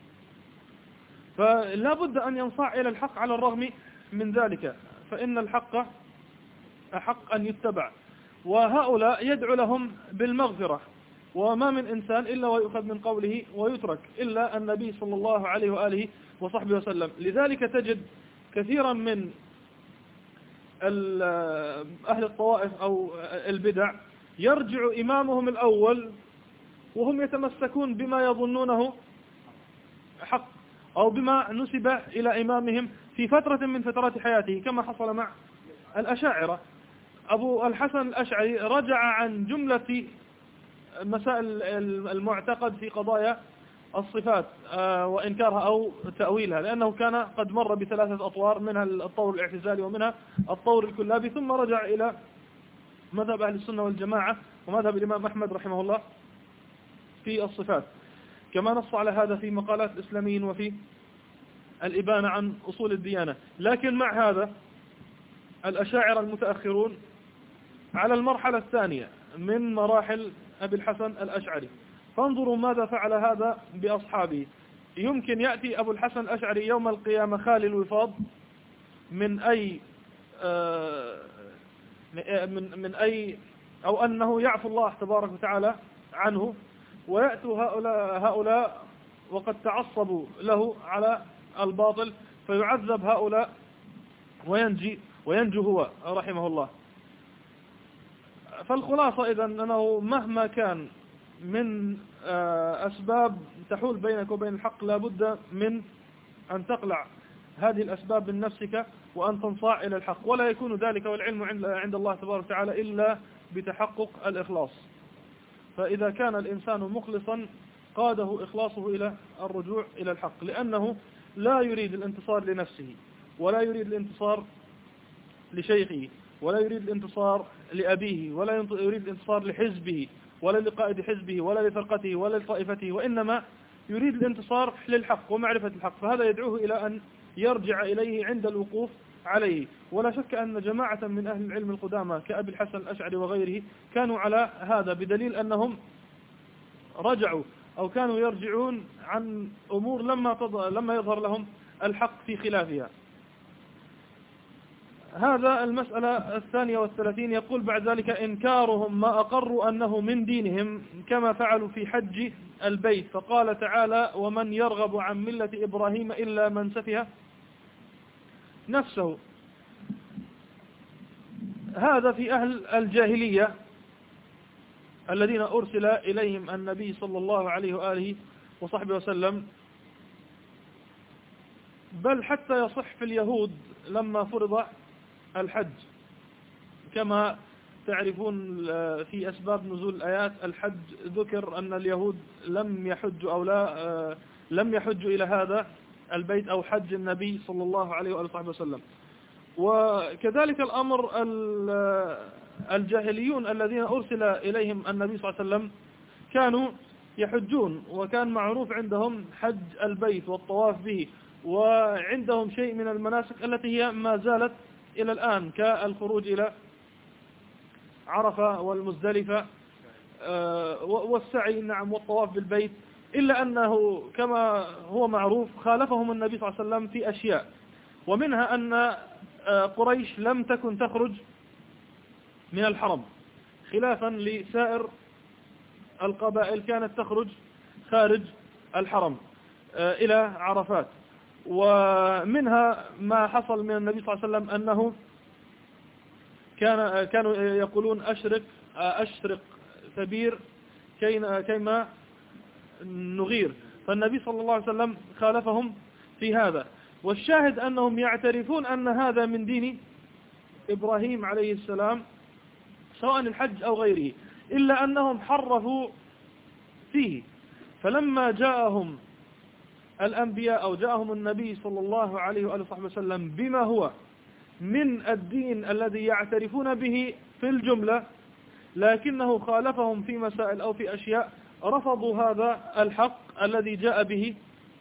فلا بد أن ينصاع إلى الحق على الرغم من ذلك، فإن الحق أحق أن يتبع. وهؤلاء يدعو لهم بالمغفرة، وما من إنسان إلا ويؤخذ من قوله ويترك إلا النبي صلى الله عليه وآله وصحبه وسلم. لذلك تجد كثيرا من أهل الطوائف أو البدع يرجع إمامهم الأول وهم يتمسكون بما يظنونه حق أو بما نسب إلى إمامهم في فترة من فترات حياته، كما حصل مع الأشاعرة. أبو الحسن الأشعري رجع عن جملة مسائل المعتقد في قضايا الصفات وإنكارها أو تأويلها، لأنه كان قد مر بثلاثة أطوار، منها الطور الاعتزالي ومنها الطور الكلابي، ثم رجع إلى مذهب أهل السنة والجماعة ومذهب الإمام أحمد رحمه الله في الصفات، كما نص على هذا في مقالات الإسلاميين وفي الإبانة عن أصول الديانة. لكن مع هذا الأشاعرة المتأخرون على المرحلة الثانية من مراحل أبي الحسن الأشعري، فانظروا ماذا فعل هذا بأصحابه. يمكن يأتي أبو الحسن الأشعري يوم القيامة خالي الوفاض من أي أو أنه يعفو الله تبارك وتعالى عنه، ويأتوا هؤلاء وقد تعصبوا له على الباطل، فيعذب هؤلاء وينجو هو رحمه الله. فالخلاصة إذن أنه مهما كان من أسباب تحول بينك وبين الحق، لابد من أن تقلع هذه الأسباب من نفسك وأن تنصاع إلى الحق، ولا يكون ذلك والعلم عند الله تبارك وتعالى إلا بتحقق الإخلاص. فإذا كان الإنسان مخلصا قاده إخلاصه إلى الرجوع إلى الحق، لأنه لا يريد الانتصار لنفسه، ولا يريد الانتصار لشيخه، ولا يريد الانتصار لأبيه، ولا يريد الانتصار لحزبه، ولا لقائد حزبه، ولا لفرقته، ولا لطائفته، وإنما يريد الانتصار للحق ومعرفة الحق. فهذا يدعوه إلى أن يرجع إليه عند الوقوف عليه. ولا شك أن جماعة من أهل العلم القدامى كأبي الحسن الأشعري وغيره كانوا على هذا، بدليل أنهم رجعوا أو كانوا يرجعون عن أمور لما يظهر لهم الحق في خلافها. هذا المسألة 32. يقول بعد ذلك: إنكارهم ما أقروا أنه من دينهم كما فعلوا في حج البيت، فقال تعالى: ومن يرغب عن ملة إبراهيم إلا من سفه نفسه. هذا في أهل الجاهلية الذين أرسل إليهم النبي صلى الله عليه وآله وصحبه وسلم، بل حتى يصح في اليهود لما فرض الحج، كما تعرفون في أسباب نزول الآيات الحج ذكر أن اليهود لم يحجوا إلى هذا البيت أو حج النبي صلى الله عليه وآله وسلم. وكذلك الأمر الجاهليون الذين أرسل إليهم النبي صلى الله عليه وسلم كانوا يحجون، وكان معروف عندهم حج البيت والطواف به، وعندهم شيء من المناسك التي هي ما زالت إلى الآن كالخروج إلى عرفة والمزدلفة والسعي نعم والطواف بالبيت، إلا أنه كما هو معروف خالفهم النبي صلى الله عليه وسلم في أشياء، ومنها أن قريش لم تكن تخرج من الحرم خلافا لسائر القبائل، كانت تخرج خارج الحرم إلى عرفات. ومنها ما حصل من النبي صلى الله عليه وسلم أنه كانوا يقولون أشرق ثبير كيما نغير، فالنبي صلى الله عليه وسلم خالفهم في هذا. والشاهد أنهم يعترفون أن هذا من دين إبراهيم عليه السلام سواء الحج أو غيره، إلا أنهم حرفوا فيه. فلما جاءهم الأنبياء أو جاءهم النبي صلى الله عليه وآله وسلم بما هو من الدين الذي يعترفون به في الجملة، لكنه خالفهم في مسائل أو في أشياء، رفضوا هذا الحق الذي جاء به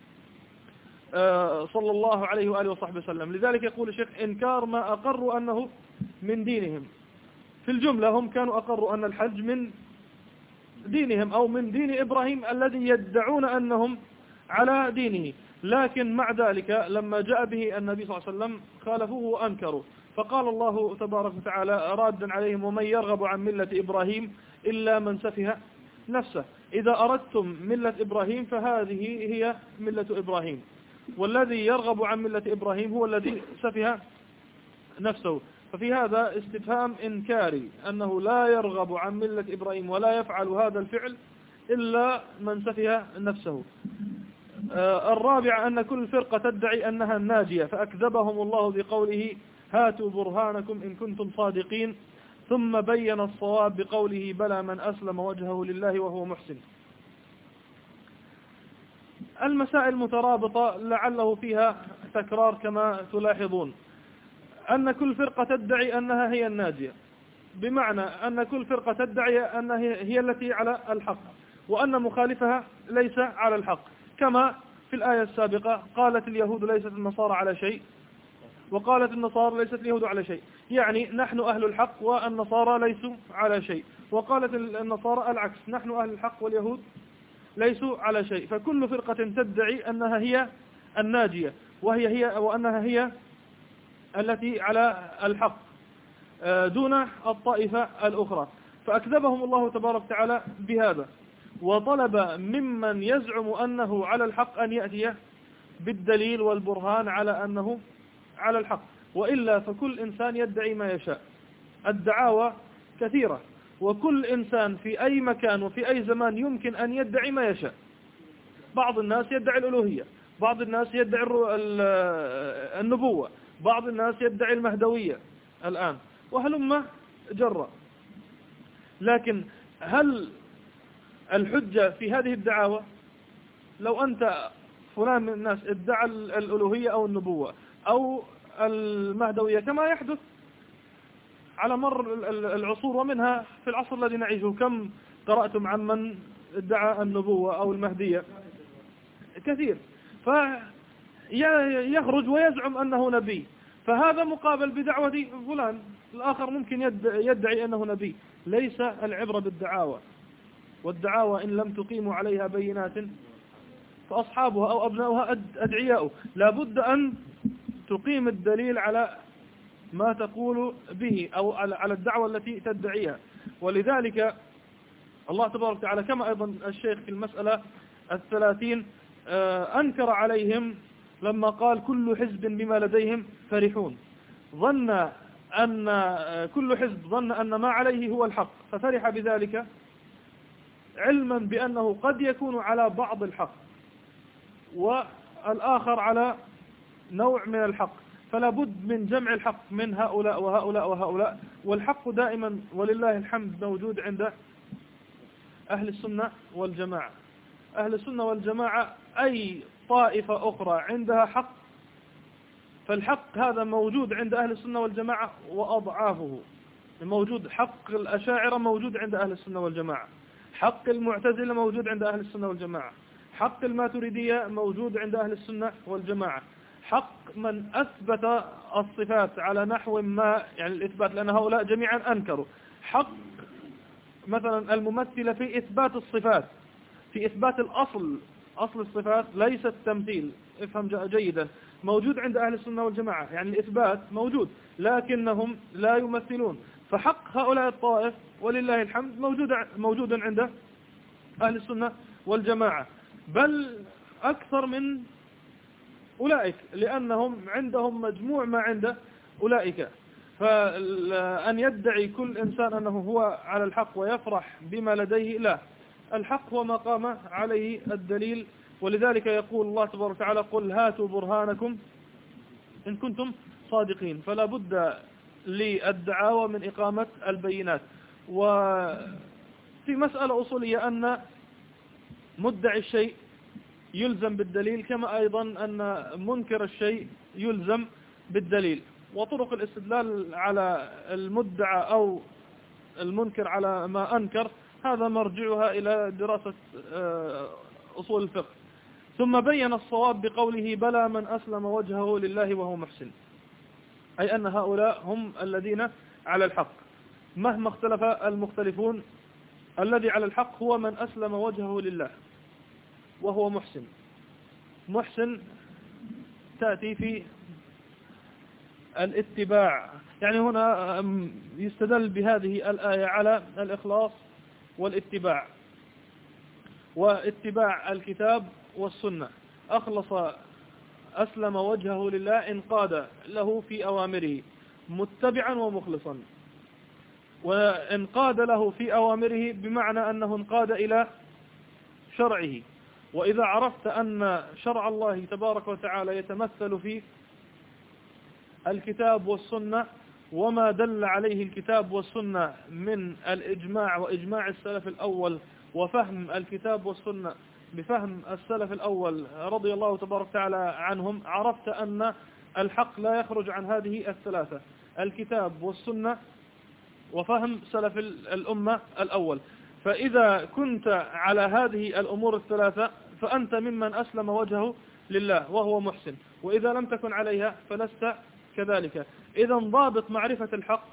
صلى الله عليه وآله وسلم. لذلك يقول الشيخ: إنكار ما أقروا أنه من دينهم. في الجملة هم كانوا أقروا أن الحج من دينهم أو من دين إبراهيم الذي يدعون أنهم على دينه، لكن مع ذلك لما جاء به النبي صلى الله عليه وسلم خالفوه وأنكروا. فقال الله تبارك وتعالى رادا عليهم: ومن يرغب عن ملة إبراهيم إلا من سفه نفسه. إذا أردتم ملة إبراهيم فهذه هي ملة إبراهيم، والذي يرغب عن ملة إبراهيم هو الذي سفه نفسه. ففي هذا استفهام إنكاري أنه لا يرغب عن ملة إبراهيم ولا يفعل هذا الفعل إلا من سفه نفسه. الرابع أن كل فرقة تدعي أنها الناجية، فأكذبهم الله بقوله: هاتوا برهانكم إن كنتم صادقين. ثم بين الصواب بقوله بلى من أسلم وجهه لله وهو محسن. المسائل مترابطة لعله فيها تكرار كما تلاحظون، أن كل فرقة تدعي أنها هي الناجية، بمعنى أن كل فرقة تدعي أنها هي التي على الحق، وأن مخالفها ليس على الحق، كما في الآية السابقة قالت اليهود ليست النصارى على شيء، وقالت النصارى ليست اليهود على شيء، يعني نحن أهل الحق والنصارى ليسوا على شيء، وقالت النصارى العكس، نحن أهل الحق واليهود ليسوا على شيء. فكل فرقة تدعي أنها هي الناجية وأنها هي التي على الحق دون الطائفة الأخرى، فأكذبهم الله تبارك وتعالى بهذا، وطلب ممن يزعم أنه على الحق أن يأتي بالدليل والبرهان على أنه على الحق، وإلا فكل إنسان يدعي ما يشاء. الدعاوى كثيرة، وكل إنسان في أي مكان وفي أي زمان يمكن أن يدعي ما يشاء. بعض الناس يدعي الألوهية، بعض الناس يدعي النبوة، بعض الناس يدعي المهدوية الآن، وهلم جرى. لكن هل الحجة في هذه الدعاوى؟ لو أنت فلان من الناس ادعى الألوهية أو النبوة أو المهدوية كما يحدث على مر العصور، ومنها في العصر الذي نعيشه، كم قرأتم عن من ادعى النبوة أو المهدية؟ كثير. فيخرج ويزعم أنه نبي، فهذا مقابل بدعوة فلان الآخر ممكن يدعي أنه نبي. ليس العبرة بالدعاوى، والدعاوى إن لم تقيموا عليها بينات فأصحابها أو أبناؤها أدعياء. لابد أن تقيم الدليل على ما تقول به أو على الدعوة التي تدعيها. ولذلك الله تبارك وتعالى كما أيضا الشيخ في المسألة 30 أنكر عليهم لما قال كل حزب بما لديهم فرحون، ظن أن كل حزب ظن أن ما عليه هو الحق ففرح بذلك، علما بأنه قد يكون على بعض الحق والآخر على نوع من الحق، فلا بد من جمع الحق من هؤلاء وهؤلاء وهؤلاء. والحق دائما ولله الحمد موجود عند أهل السنة والجماعة. أهل السنة والجماعة أي طائفة أخرى عندها حق، فالحق هذا موجود عند أهل السنة والجماعة وأضعافه. موجود حق الأشاعرة موجود عند أهل السنة والجماعة، حق المعتزلة موجود عند أهل السنة والجماعة، حق الماتريدية موجود عند أهل السنة والجماعة، حق من أثبت الصفات على نحو ما، يعني الإثبات، لأن هؤلاء جميعا أنكروا، حق مثلا الممثلة في إثبات الصفات، في إثبات أصل الصفات ليس التمثيل، افهم جيدا، موجود عند أهل السنة والجماعة، يعني الإثبات موجود لكنهم لا يمثلون. فحق هؤلاء الطائف ولله الحمد موجود عند أهل السنة والجماعة، بل أكثر من أولئك، لأنهم عندهم مجموع ما عند أولئك. فأن يدعي كل إنسان أنه هو على الحق ويفرح بما لديه، لا، الحق هو ما قام عليه الدليل. ولذلك يقول الله تبارك وتعالى قل هاتوا برهانكم إن كنتم صادقين. فلا بد للدعاوى من إقامة البينات. وفي مسألة أصولية أن مدعي الشيء يلزم بالدليل، كما أيضا أن منكر الشيء يلزم بالدليل. وطرق الاستدلال على المدعى أو المنكر على ما أنكر هذا مرجعها إلى دراسة أصول الفقه. ثم بين الصواب بقوله بلى من أسلم وجهه لله وهو محسن، أي أن هؤلاء هم الذين على الحق مهما اختلف المختلفون. الذي على الحق هو من أسلم وجهه لله وهو محسن. محسن تأتي في الاتباع، يعني هنا يستدل بهذه الآية على الإخلاص والاتباع واتباع الكتاب والسنة. أخلص أسلم وجهه لله، انقاد له في أوامره متبعا ومخلصا. وانقاد له في أوامره بمعنى أنه انقاد إلى شرعه. وإذا عرفت أن شرع الله تبارك وتعالى يتمثل في الكتاب والسنة وما دل عليه الكتاب والسنة من الإجماع وإجماع السلف الأول وفهم الكتاب والسنة بفهم السلف الأول رضي الله تبارك وتعالى عنهم، عرفت أن الحق لا يخرج عن هذه الثلاثة: الكتاب والسنة وفهم سلف الأمة الأول. فإذا كنت على هذه الأمور الثلاثة فأنت ممن أسلم وجهه لله وهو محسن، وإذا لم تكن عليها فلست كذلك. إذا ضابط معرفة الحق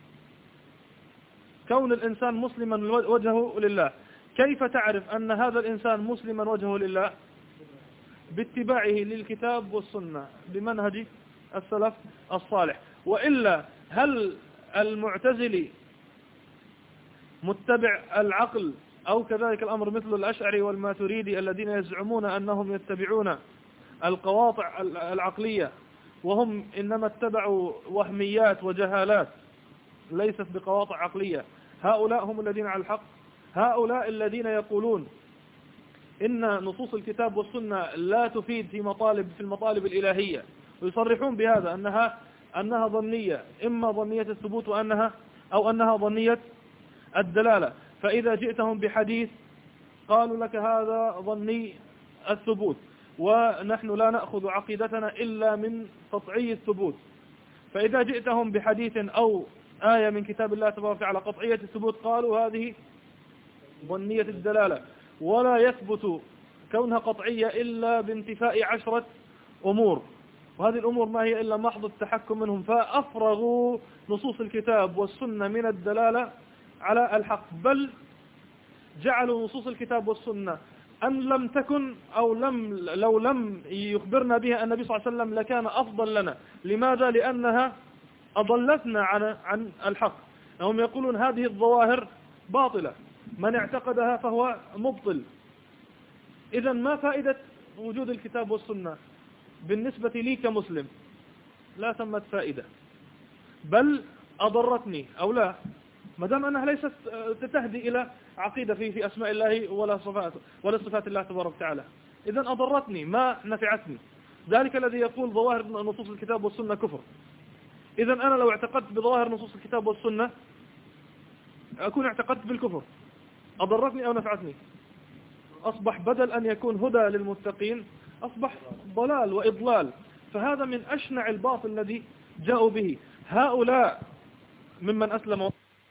كون الإنسان مسلما وجهه لله. كيف تعرف أن هذا الإنسان مسلما وجهه لله؟ باتباعه للكتاب والسنة بمنهج السلف الصالح. وإلا هل المعتزلي متبع العقل، أو كذلك الأمر مثل الأشعري والماتريدي الذين يزعمون أنهم يتبعون القواطع العقلية وهم إنما اتبعوا وهميات وجهالات ليست بقواطع عقلية؟ هؤلاء هم الذين على الحق. هؤلاء الذين يقولون إن نصوص الكتاب والسنة لا تفيد في المطالب الإلهية، ويصرحون بهذا أنها ظنية، إما ظنية الثبوت أو أنها ظنية الدلالة. فإذا جئتهم بحديث قالوا لك هذا ظني الثبوت، ونحن لا نأخذ عقيدتنا إلا من قطعي الثبوت. فإذا جئتهم بحديث أو آية من كتاب الله تبارك وتعالى قطعية الثبوت قالوا هذه ظنية الدلالة، ولا يثبت كونها قطعية إلا بانتفاء 10 أمور، وهذه الأمور ما هي إلا محض التحكم منهم. فأفرغوا نصوص الكتاب والسنة من الدلالة على الحق، بل جعلوا نصوص الكتاب والسنة أن لم تكن أو لو لم يخبرنا بها النبي صلى الله عليه وسلم لكان أفضل لنا. لماذا؟ لأنها أضلتنا عن الحق. هم يقولون هذه الظواهر باطلة، من اعتقدها فهو مبطل. إذا ما فائدة وجود الكتاب والسنة بالنسبة لي كمسلم؟ لا ثمت فائدة، بل أضرتني أو لا، ما دام أنها ليست تهدي إلى عقيدة في أسماء الله ولا صفات الله تبارك وتعالى. إذا أضرتني ما نفعتني. ذلك الذي يقول ظواهر نصوص الكتاب والسنة كفر. إذا أنا لو اعتقدت بظواهر نصوص الكتاب والسنة أكون اعتقدت بالكفر. أضرتني أو نفعتني؟ أصبح بدل أن يكون هدى للمتقين أصبح ضلال وإضلال. فهذا من أشنع الباطل الذي جاءوا به هؤلاء ممن أسلموا.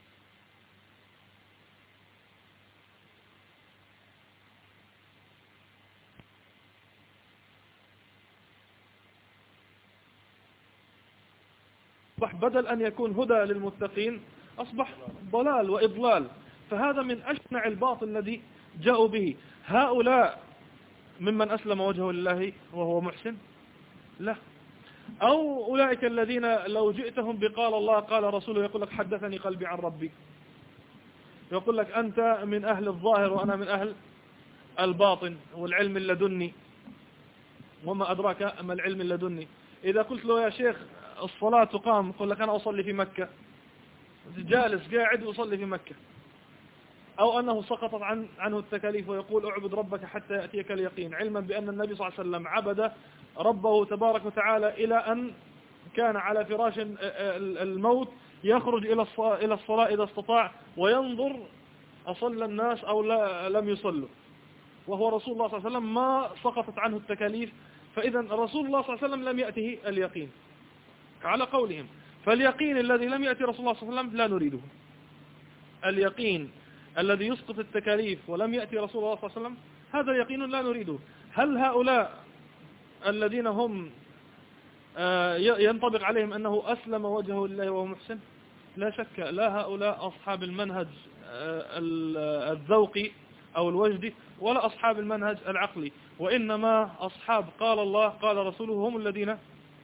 بدل أن يكون هدى للمتقين أصبح ضلال وإضلال. فهذا من أشنع الباطل الذي جاءوا به هؤلاء ممن أسلم وجهه لله وهو محسن؟ لا. أو أولئك الذين لو جئتهم بقال الله قال رسوله يقول لك حدثني قلبي عن ربي، يقول لك أنت من أهل الظاهر وأنا من أهل الباطن والعلم اللدني. وما أدراك ما العلم اللدني؟ إذا قلت له يا شيخ الصلاة تقام، يقول لك أنا أصلي في مكة، جالس قاعد وأصلي في مكة. أو أنه سقطت عنه التكاليف ويقول اعبد ربك حتى يأتيك اليقين، علما بأن النبي صلى الله عليه وسلم عبد ربه تبارك وتعالى إلى أن كان على فراش الموت يخرج إلى الصلاة إذا استطاع وينظر أصلى الناس أو لم يصلوا، وهو رسول الله صلى الله عليه وسلم ما سقطت عنه التكاليف. فإذا رسول الله صلى الله عليه وسلم لم يأته اليقين على قولهم. فاليقين الذي لم يأتي رسول الله صلى الله عليه وسلم لا نريده. اليقين الذي يسقط التكاليف ولم يأتي رسول الله صلى الله عليه وسلم هذا يقين لا نريده. هل هؤلاء الذين هم ينطبق عليهم أنه أسلم وجهه لله وهو محسن؟ لا شك لا هؤلاء أصحاب المنهج الذوقي أو الوجدي ولا أصحاب المنهج العقلي، وإنما أصحاب قال الله قال رسوله هم الذين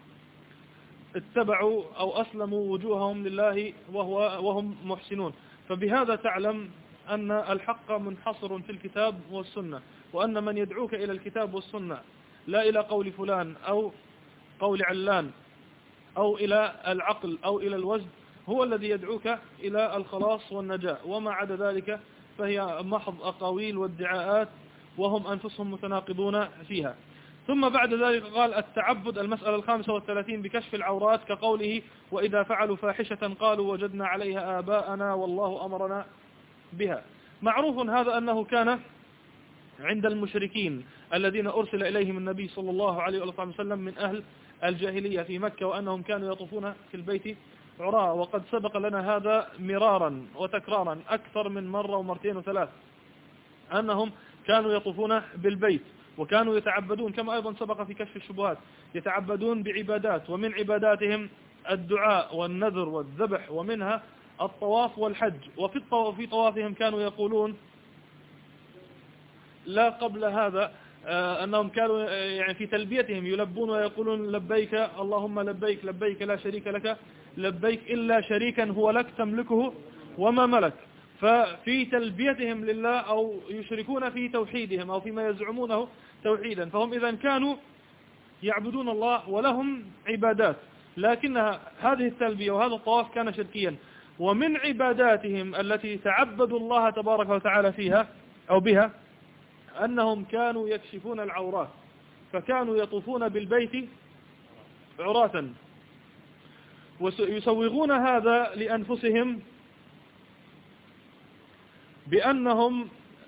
اتبعوا أو أسلموا وجوههم لله وهم محسنون. فبهذا تعلم أن الحق منحصر في الكتاب والسنة، وأن من يدعوك إلى الكتاب والسنة لا إلى قول فلان أو قول علان أو إلى العقل أو إلى الوجد هو الذي يدعوك إلى الخلاص والنجاة، وما عدا ذلك فهي محض أقاويل وادعاءات وهم أنفسهم متناقضون فيها. ثم بعد ذلك قال التعبد المسألة 35 بكشف العورات كقوله وإذا فعلوا فاحشة قالوا وجدنا عليها آباءنا والله أمرنا بها. معروف هذا أنه كان عند المشركين الذين أرسل إليهم النبي صلى الله عليه وسلم من أهل الجاهلية في مكة، وأنهم كانوا يطوفون في البيت عراة، وقد سبق لنا هذا مرارا وتكرارا أكثر من مرة ومرتين وثلاث، أنهم كانوا يطوفون بالبيت وكانوا يتعبدون كما أيضا سبق في كشف الشبهات، يتعبدون بعبادات، ومن عباداتهم الدعاء والنذر والذبح، ومنها الطواف والحج. وفي طوافهم كانوا يقولون لا قبل هذا أنهم كانوا يعني في تلبيتهم يلبون ويقولون لبيك اللهم لبيك لبيك لا شريك لك لبيك إلا شريكا هو لك تملكه وما ملك. ففي تلبيتهم لله أو يشركون في توحيدهم أو فيما يزعمونه توحيدا، فهم إذا كانوا يعبدون الله ولهم عبادات، لكنها هذه التلبية وهذا الطواف كان شركيا. ومن عباداتهم التي تعبدوا الله تبارك وتعالى فيها أو بها أنهم كانوا يكشفون العورات، فكانوا يطوفون بالبيت عراة، ويسوغون هذا لأنفسهم بأنهم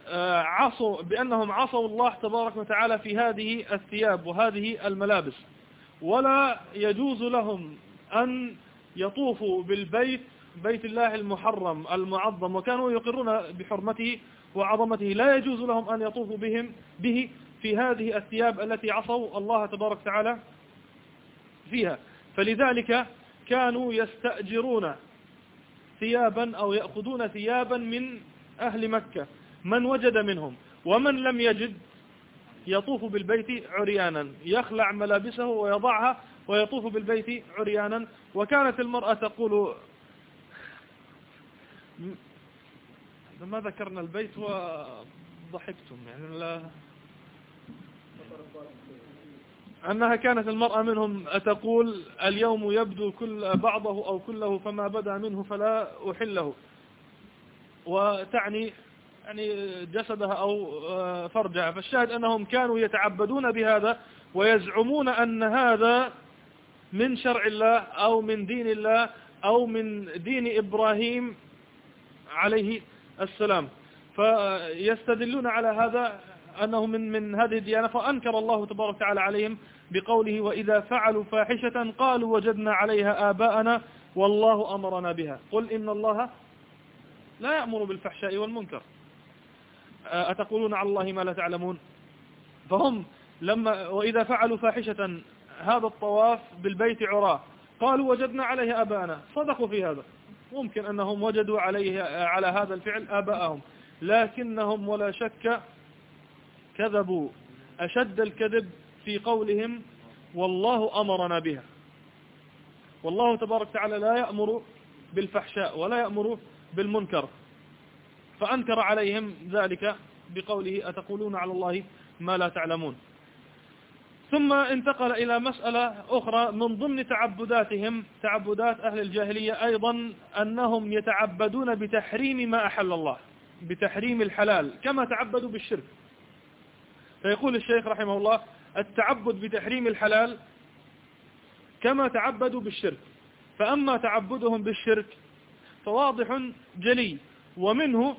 عصوا الله تبارك وتعالى في هذه الثياب وهذه الملابس، ولا يجوز لهم أن يطوفوا بالبيت بيت الله المحرم المعظم، وكانوا يقرون بحرمته وعظمته، لا يجوز لهم أن يطوفوا به في هذه الثياب التي عصوا الله تبارك وتعالى فيها. فلذلك كانوا يستأجرون ثيابا أو يأخذون ثيابا من أهل مكة من وجد منهم، ومن لم يجد يطوف بالبيت عريانا، يخلع ملابسه ويضعها ويطوف بالبيت عريانا. وكانت المرأة تقول ما ذكرنا البيت وضحكتم يعني لا أنها كانت المرأة منهم تقول اليوم يبدو بعضه أو كله فما بدا منه فلا أحله، وتعني يعني جسدها أو فرجها. فالشاهد أنهم كانوا يتعبدون بهذا ويزعمون أن هذا من شرع الله أو من دين الله أو من دين إبراهيم عليه السلام، فيستدلون على هذا أنه من هذه الديانة. فأنكر الله تبارك وتعالى عليهم بقوله وإذا فعلوا فاحشة قالوا وجدنا عليها آباءنا والله أمرنا بها قل إن الله لا يأمر بالفحشاء والمنكر أتقولون على الله ما لا تعلمون. فهم وإذا فعلوا فاحشة هذا الطواف بالبيت عراة قالوا وجدنا عليها آباءنا، صدقوا في هذا، ممكن أنهم وجدوا على هذا الفعل آباءهم، لكنهم ولا شك كذبوا أشد الكذب في قولهم والله أمرنا بها. والله تبارك وتعالى لا يأمر بالفحشاء ولا يأمر بالمنكر، فأنكر عليهم ذلك بقوله أتقولون على الله ما لا تعلمون. ثم انتقل إلى مسألة أخرى من ضمن تعبداتهم، تعبدات أهل الجاهلية أيضا، أنهم يتعبدون بتحريم ما أحل الله، بتحريم الحلال كما تعبدوا بالشرك. فيقول الشيخ رحمه الله التعبد بتحريم الحلال كما تعبدوا بالشرك. فأما تعبدهم بالشرك فواضح جلي، ومنه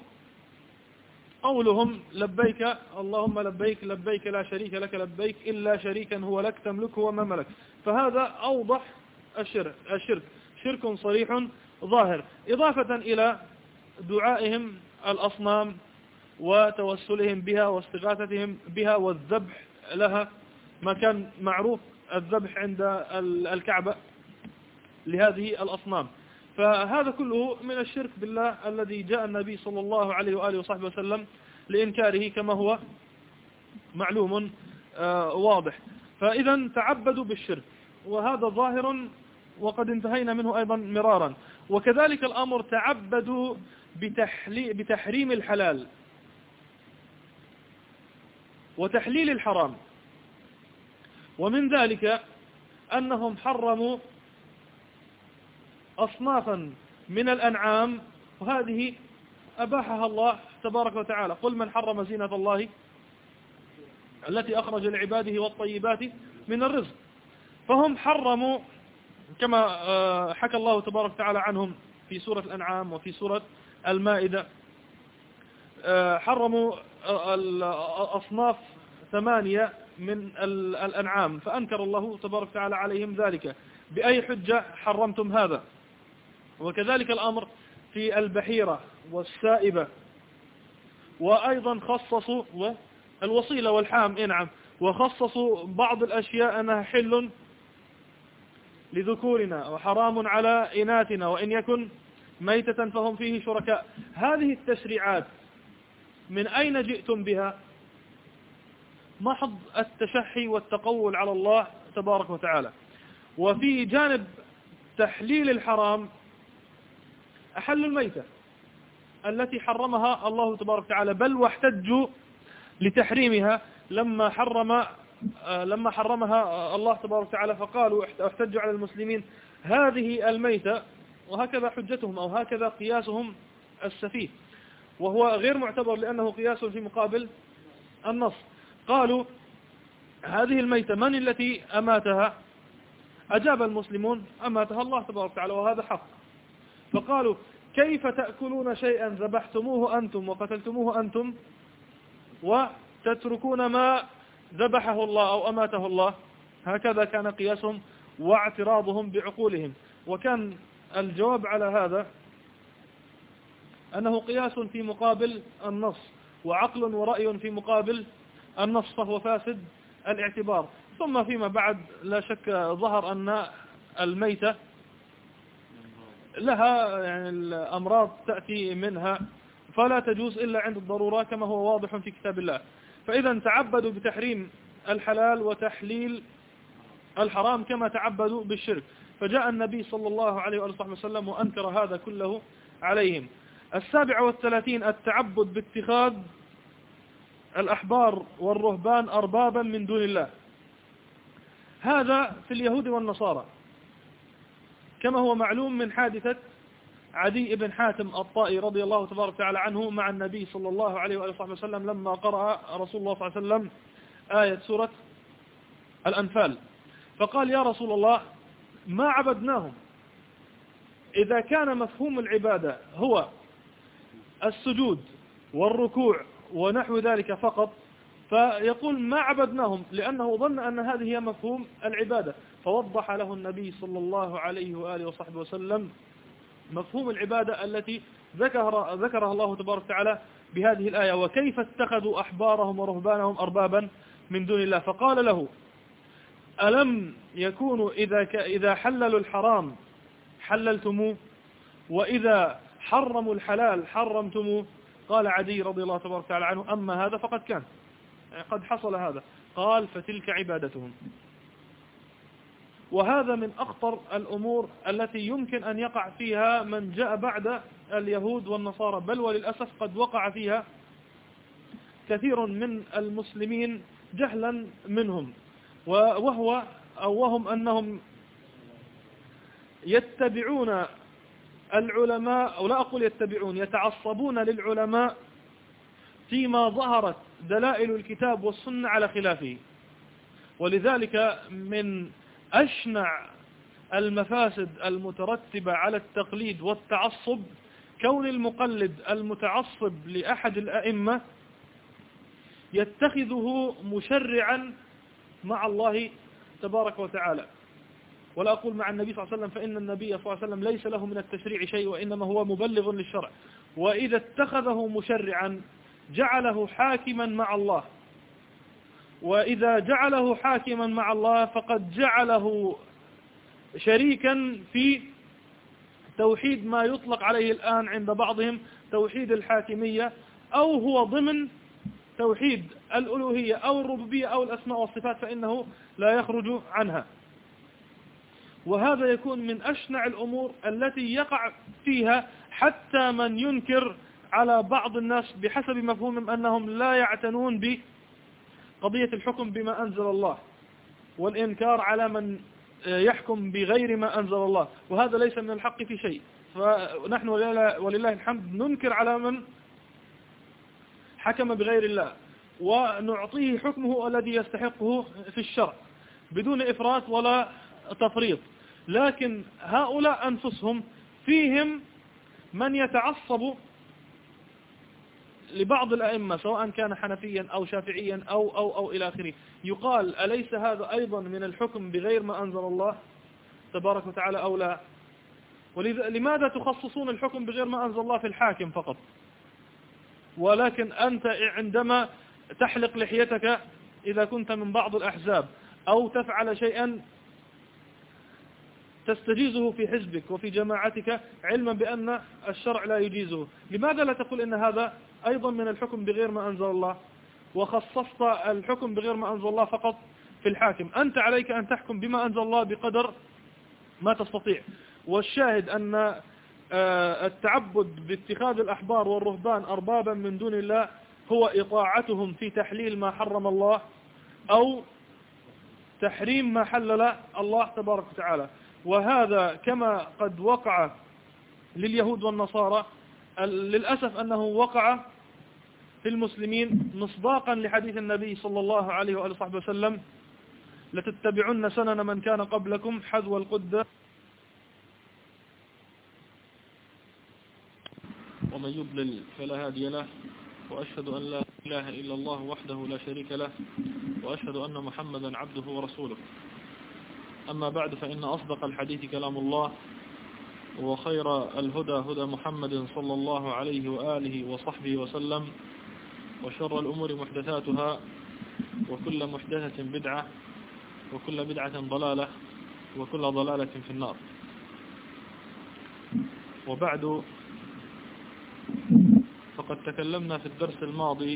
قولهم لبيك اللهم لبيك لبيك لا شريك لك لبيك إلا شريكا هو لك تملكه وما ملك. فهذا أوضح الشرك، شرك صريح ظاهر، إضافة إلى دعائهم الأصنام وتوسلهم بها واستغاثتهم بها والذبح لها، ما كان معروف الذبح عند الكعبة لهذه الأصنام. فهذا كله من الشرك بالله الذي جاء النبي صلى الله عليه وآله وصحبه وسلم لإنكاره كما هو معلوم واضح. فإذا تعبدوا بالشرك وهذا ظاهر وقد انتهينا منه أيضا مرارا. وكذلك الأمر تعبدوا بتحريم الحلال وتحليل الحرام، ومن ذلك أنهم حرموا أصنافا من الأنعام وهذه أباحها الله تبارك وتعالى. قل من حرم زينة الله التي أخرج لعباده والطيبات من الرزق. فهم حرموا كما حكى الله تبارك وتعالى عنهم في سورة الأنعام وفي سورة المائدة، حرموا أصناف 8 من الأنعام، فأنكر الله تبارك وتعالى عليهم ذلك: بأي حجة حرمتم هذا؟ وكذلك الأمر في البحيرة والسائبة، وأيضا خصصوا الوصيلة والحام، نعم، وخصصوا بعض الأشياء أنها حل لذكورنا وحرام على إناثنا، وإن يكن ميتة فهم فيه شركاء. هذه التشريعات من أين جئتم بها؟ محض التشحي والتقول على الله تبارك وتعالى. وفي جانب تحليل الحرام أحل الميتة التي حرمها الله تبارك وتعالى، بل واحتجوا لتحريمها لما حرمها الله تبارك وتعالى، فقالوا احتجوا على المسلمين هذه الميتة، وهكذا حجتهم أو هكذا قياسهم السفيه، وهو غير معتبر لأنه قياس في مقابل النص. قالوا هذه الميتة من التي أماتها؟ أجاب المسلمون أماتها الله تبارك وتعالى، وهذا حق. فقالوا كيف تأكلون شيئا ذبحتموه أنتم وقتلتموه أنتم وتتركون ما ذبحه الله أو أماته الله؟ هكذا كان قياسهم واعتراضهم بعقولهم. وكان الجواب على هذا أنه قياس في مقابل النص، وعقل ورأي في مقابل النص، فهو فاسد الاعتبار. ثم فيما بعد لا شك ظهر أن الميتة لها يعني الأمراض تأتي منها، فلا تجوز إلا عند الضرورة كما هو واضح في كتاب الله. فإذا تعبدوا بتحريم الحلال وتحليل الحرام كما تعبدوا بالشرك، فجاء النبي صلى الله عليه وآله وسلم وأنكر هذا كله عليهم. 37 التعبد باتخاذ الأحبار والرهبان أربابا من دون الله. هذا في اليهود والنصارى، كما هو معلوم من حادثة عدي بن حاتم الطائي رضي الله تبارك وتعالى عنه مع النبي صلى الله عليه وآله وسلم لما قرأ رسول الله صلى الله عليه وسلم آية سورة الأنفال، فقال يا رسول الله ما عبدناهم، إذا كان مفهوم العبادة هو السجود والركوع ونحو ذلك فقط، فيقول ما عبدناهم، لأنه ظن أن هذه هي مفهوم العبادة. فوضح له النبي صلى الله عليه وآله وصحبه وسلم مفهوم العبادة التي ذكرها الله تبارك وتعالى بهذه الآية: وكيف اتخذوا أحبارهم ورهبانهم أربابا من دون الله. فقال له ألم يكونوا إذا حللوا الحرام حللتموه وإذا حرموا الحلال حرمتموه؟ قال عدي رضي الله تبارك وتعالى عنه أما هذا فقد كان قد حصل هذا. قال فتلك عبادتهم. وهذا من أخطر الأمور التي يمكن أن يقع فيها من جاء بعد اليهود والنصارى، بل وللأسف قد وقع فيها كثير من المسلمين جهلا منهم، وهم أنهم يتبعون العلماء، أو لا أقول يتبعون، يتعصبون للعلماء فيما ظهرت دلائل الكتاب والسنة على خلافه. ولذلك من أشنع المفاسد المترتبة على التقليد والتعصب كون المقلد المتعصب لأحد الأئمة يتخذه مشرعا مع الله تبارك وتعالى، ولا أقول مع النبي صلى الله عليه وسلم، فإن النبي صلى الله عليه وسلم ليس له من التشريع شيء، وإنما هو مبلغ للشرع. وإذا اتخذه مشرعا جعله حاكما مع الله، وإذا جعله حاكما مع الله فقد جعله شريكا في توحيد ما يطلق عليه الآن عند بعضهم توحيد الحاكمية، أو هو ضمن توحيد الألوهية أو الربوبية أو الأسماء والصفات، فإنه لا يخرج عنها. وهذا يكون من أشنع الأمور التي يقع فيها حتى من ينكر على بعض الناس بحسب مفهومهم أنهم لا يعتنون بقضية الحكم بما أنزل الله، والإنكار على من يحكم بغير ما أنزل الله، وهذا ليس من الحق في شيء. فنحن ولله الحمد ننكر على من حكم بغير الله، ونعطيه حكمه الذي يستحقه في الشرع بدون إفراط ولا تفريط. لكن هؤلاء أنفسهم فيهم من يتعصب لبعض الأئمة سواء كان حنفيا أو شافعيا أو إلى آخره، يقال أليس هذا أيضا من الحكم بغير ما أنزل الله تبارك وتعالى أو لا؟ لماذا تخصصون الحكم بغير ما أنزل الله في الحاكم فقط، ولكن أنت عندما تحلق لحيتك إذا كنت من بعض الأحزاب أو تفعل شيئا تستجيزه في حزبك وفي جماعتك علما بأن الشرع لا يجيزه، لماذا لا تقول إن هذا أيضا من الحكم بغير ما أنزل الله وخصصت الحكم بغير ما أنزل الله فقط في الحاكم؟ أنت عليك أن تحكم بما أنزل الله بقدر ما تستطيع. والشاهد أن التعبد باتخاذ الأحبار والرهبان أربابا من دون الله هو إطاعتهم في تحليل ما حرم الله أو تحريم ما حلل الله تبارك وتعالى. وهذا كما قد وقع لليهود والنصارى للأسف أنه وقع في المسلمين مصداقا لحديث النبي صلى الله عليه وآله وصحبه وسلم: لتتبعن سنن من كان قبلكم حذو القدة ومن يضلل فلا هادي له، وأشهد أن لا إله إلا الله وحده لا شريك له، وأشهد أن محمدا عبده ورسوله. أما بعد، فإن أصدق الحديث كلام الله، وخير الهدى هدى محمد صلى الله عليه وآله وصحبه وسلم، وشر الأمور محدثاتها، وكل محدثة بدعة، وكل بدعة ضلالة، وكل ضلالة في النار. وبعد، فقد تكلمنا في الدرس الماضي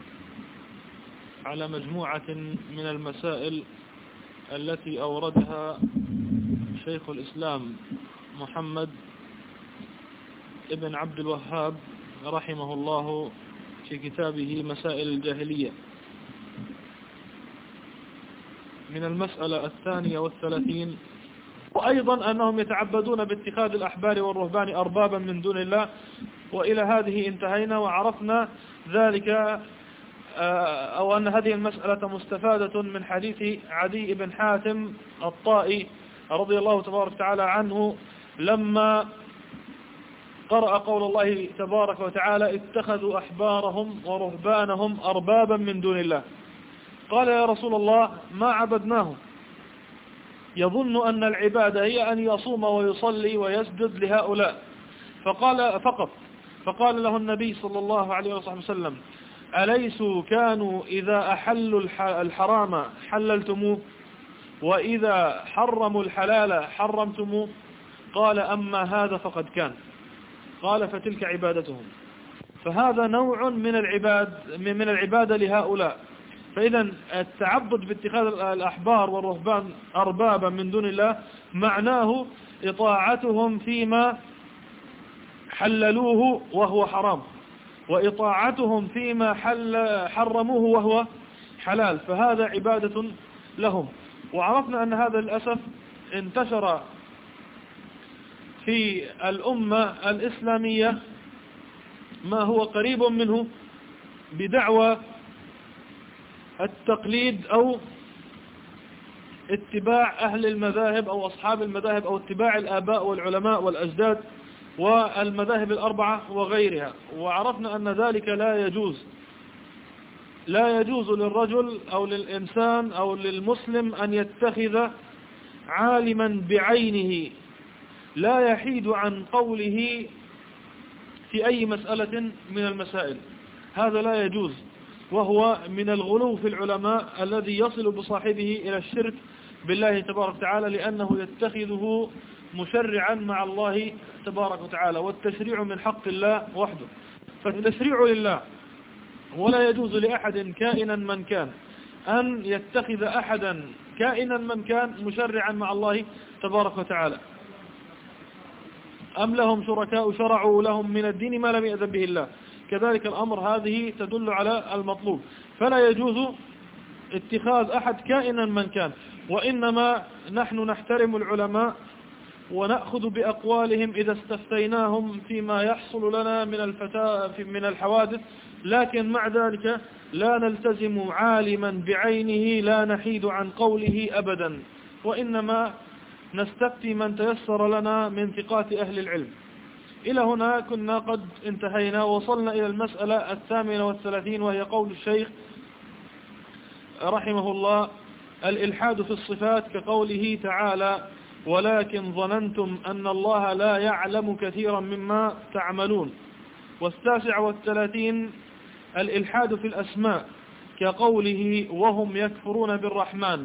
على مجموعة من المسائل التي أوردها شيخ الإسلام محمد ابن عبد الوهاب رحمه الله في كتابه مسائل الجاهلية، من المسألة 32، وأيضا أنهم يتعبدون باتخاذ الأحبار والرهبان أربابا من دون الله. وإلى هذه انتهينا، وعرفنا ذلك أو أن هذه المسألة مستفادة من حديث عدي بن حاتم الطائي رضي الله تبارك وتعالى عنه لما قرأ قول الله تبارك وتعالى: اتخذوا أحبارهم ورهبانهم أربابا من دون الله. قال: يا رسول الله، ما عبدناهم، يظن أن العبادة هي أن يصوم ويصلي ويسجد لهؤلاء فقال له النبي صلى الله عليه وسلم: أليسوا كانوا إذا أحلوا الحرام حللتموه، وإذا حرموا الحلال حرمتموه؟ قال: أما هذا فقد كان. قال: فتلك عبادتهم. فهذا نوع من العبادة لهؤلاء. فإذا التعبد باتخاذ الأحبار والرهبان أربابا من دون الله معناه إطاعتهم فيما حللوه وهو حرام، وإطاعتهم فيما حرموه وهو حلال، فهذا عبادة لهم. وعرفنا أن هذا للأسف انتشر في الأمة الإسلامية ما هو قريب منه بدعوى التقليد أو اتباع أهل المذاهب أو أصحاب المذاهب أو اتباع الآباء والعلماء والأجداد والمذاهب الأربعة وغيرها. وعرفنا أن ذلك لا يجوز للرجل أو للإنسان أو للمسلم أن يتخذ عالما بعينه لا يحيد عن قوله في أي مسألة من المسائل، هذا لا يجوز، وهو من الغلو في العلماء الذي يصل بصاحبه إلى الشرك بالله تبارك وتعالى، لأنه يتخذه مشرعا مع الله تبارك وتعالى، والتشريع من حق الله وحده، فالتشريع لله، ولا يجوز لأحد كائنا من كان أن يتخذ أحدا كائنا من كان مشرعا مع الله تبارك وتعالى. أم لهم شركاء شرعوا لهم من الدين ما لم يأذن به الله، كذلك الأمر، هذه تدل على المطلوب. فلا يجوز اتخاذ أحد كائنا من كان، وإنما نحن نحترم العلماء ونأخذ بأقوالهم إذا استفتيناهم فيما يحصل لنا من الحوادث، لكن مع ذلك لا نلتزم عالما بعينه لا نحيد عن قوله أبدا، وإنما نستفتي من تيسر لنا من ثقات أهل العلم. إلى هنا كنا قد انتهينا، وصلنا إلى المسألة 38، وهي قول الشيخ رحمه الله: الإلحاد في الصفات كقوله تعالى: ولكن ظننتم أن الله لا يعلم كثيرا مما تعملون. 39 الإلحاد في الأسماء كقوله: وهم يكفرون بالرحمن.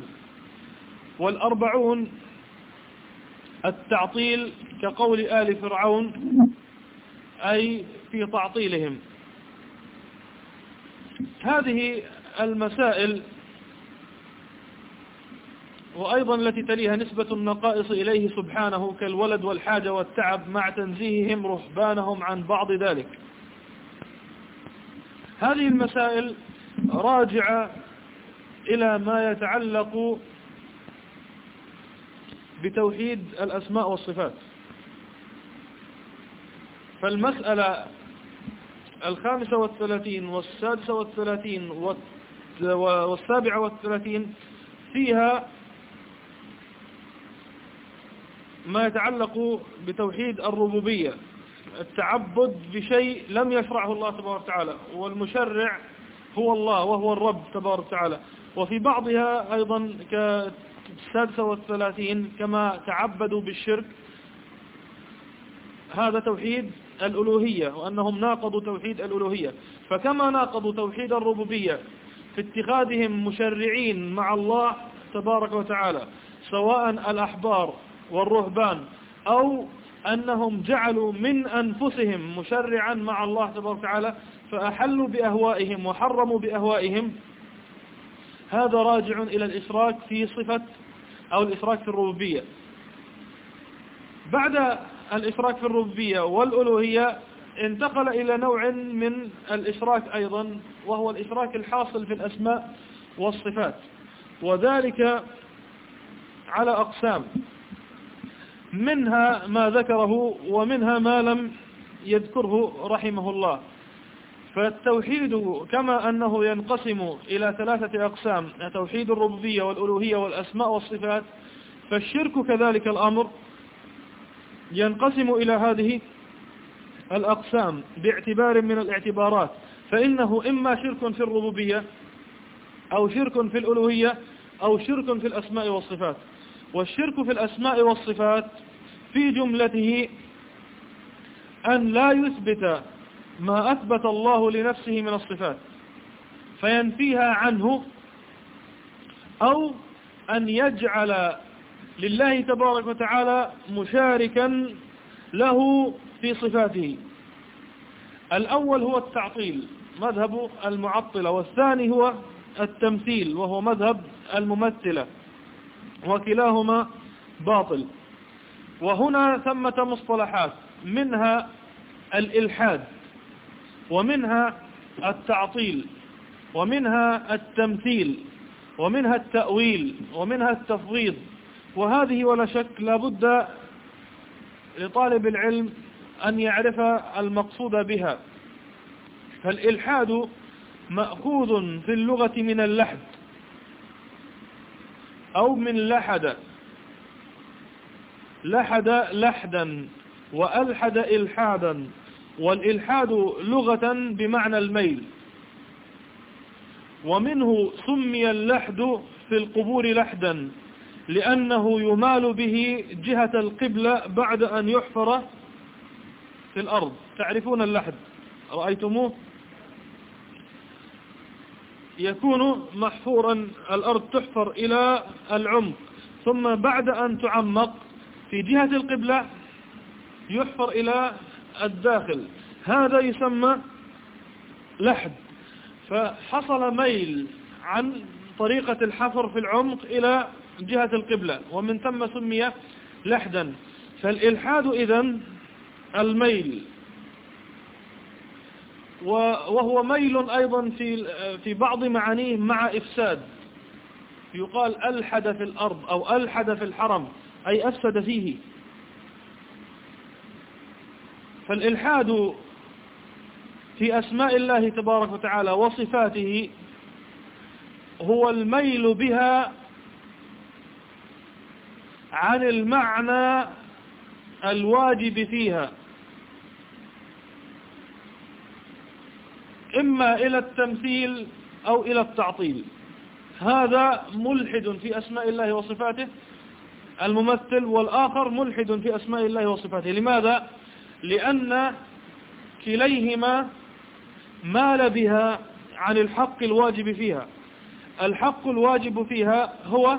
40 التعطيل كقول آل فرعون، أي في تعطيلهم. هذه المسائل وأيضا التي تليها نسبة النقائص إليه سبحانه كالولد والحاجة والتعب، مع تنزيههم رهبانهم عن بعض ذلك. هذه المسائل راجعة إلى ما يتعلق بتوحيد الأسماء والصفات. فالمسألة 35 و36 و37 فيها ما يتعلق بتوحيد الربوبية، التعبد بشيء لم يشرعه الله تبارك وتعالى، والمشرع هو الله وهو الرب تبارك وتعالى. وفي بعضها أيضا ك36 كما تعبدوا بالشرك، هذا توحيد الألوهية، وأنهم ناقضوا توحيد الألوهية. فكما ناقضوا توحيد الربوبية في اتخاذهم مشرعين مع الله تبارك وتعالى، سواء الأحبار والرهبان، أو أنهم جعلوا من أنفسهم مشرعا مع الله تبارك وتعالى فأحلوا بأهوائهم وحرموا بأهوائهم، هذا راجع إلى الإشراك في صفة أو الإشراك في الربوبية. بعد الإشراك في الربوبية والألوهية انتقل إلى نوع من الإشراك أيضا، وهو الإشراك الحاصل في الأسماء والصفات، وذلك على أقسام، منها ما ذكره ومنها ما لم يذكره رحمه الله. فالتوحيد كما أنه ينقسم إلى 3 أقسام: توحيد الربوبية والألوهية والأسماء والصفات، فالشرك كذلك الأمر ينقسم إلى هذه الأقسام باعتبار من الاعتبارات، فإنه إما شرك في الربوبية أو شرك في الألوهية أو شرك في الأسماء والصفات. والشرك في الأسماء والصفات في جملته أن لا يثبت ما أثبت الله لنفسه من الصفات فينفيها عنه، أو أن يجعل لله تبارك وتعالى مشاركا له في صفاته. الأول هو التعطيل مذهب المعطلة، والثاني هو التمثيل وهو مذهب الممثلة، وكلاهما باطل. وهنا ثمة مصطلحات، منها الإلحاد، ومنها التعطيل، ومنها التمثيل، ومنها التأويل، ومنها التفويض. وهذه ولا شك لابد لطالب العلم أن يعرف المقصود بها. فالإلحاد مأخوذ في اللغة من اللحد أو من لحد، لحد لحدا وألحد إلحادا، والإلحاد لغة بمعنى الميل. ومنه سمي اللحد في القبور لحدا لأنه يمال به جهة القبلة بعد أن يحفر في الأرض. تعرفون اللحد، رأيتموه؟ يكون محفورا، الأرض تحفر إلى العمق، ثم بعد أن تعمق في جهة القبلة يحفر إلى الداخل، هذا يسمى لحد. فحصل ميل عن طريقة الحفر في العمق إلى جهة القبلة، ومن ثم سمي لحدا. فالإلحاد إذن الميل، وهو ميل أيضا في بعض معانيه مع إفساد. يقال ألحد في الأرض أو ألحد في الحرم، أي أفسد فيه. فالإلحاد في أسماء الله تبارك وتعالى وصفاته هو الميل بها عن المعنى الواجب فيها، إما إلى التمثيل أو إلى التعطيل. هذا ملحد في أسماء الله وصفاته الممثل، والآخر ملحد في أسماء الله وصفاته. لماذا؟ لأن كليهما مال بها عن الحق الواجب فيها. الحق الواجب فيها هو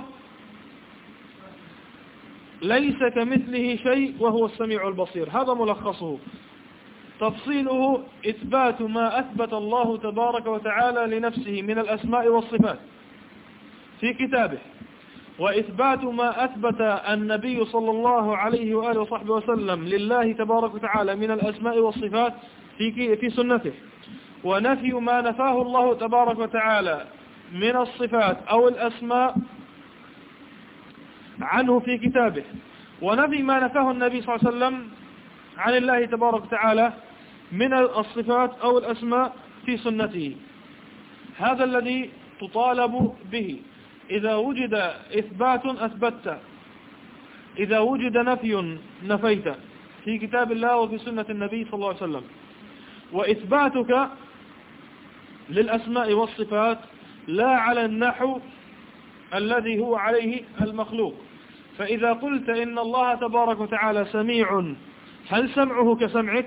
ليس كمثله شيء وهو السميع البصير، هذا ملخصه. تفصيله إثبات ما أثبت الله تبارك وتعالى لنفسه من الأسماء والصفات في كتابه، وإثبات ما أثبت النبي صلى الله عليه وآله وصحبه وسلم لله تبارك وتعالى من الأسماء والصفات في سنته، ونفي ما نفاه الله تبارك وتعالى من الصفات أو الأسماء عنه في كتابه، ونفي ما نفاه النبي صلى الله عليه وسلم عن الله تبارك وتعالى من الصفات أو الأسماء في سنته. هذا الذي تطالب به. إذا وجد إثبات أثبت، إذا وجد نفي نفيت في كتاب الله وفي سنة النبي صلى الله عليه وسلم. وإثباتك للأسماء والصفات لا على النحو الذي هو عليه المخلوق. فإذا قلت إن الله تبارك وتعالى سميع، هل سمعه كسمعك؟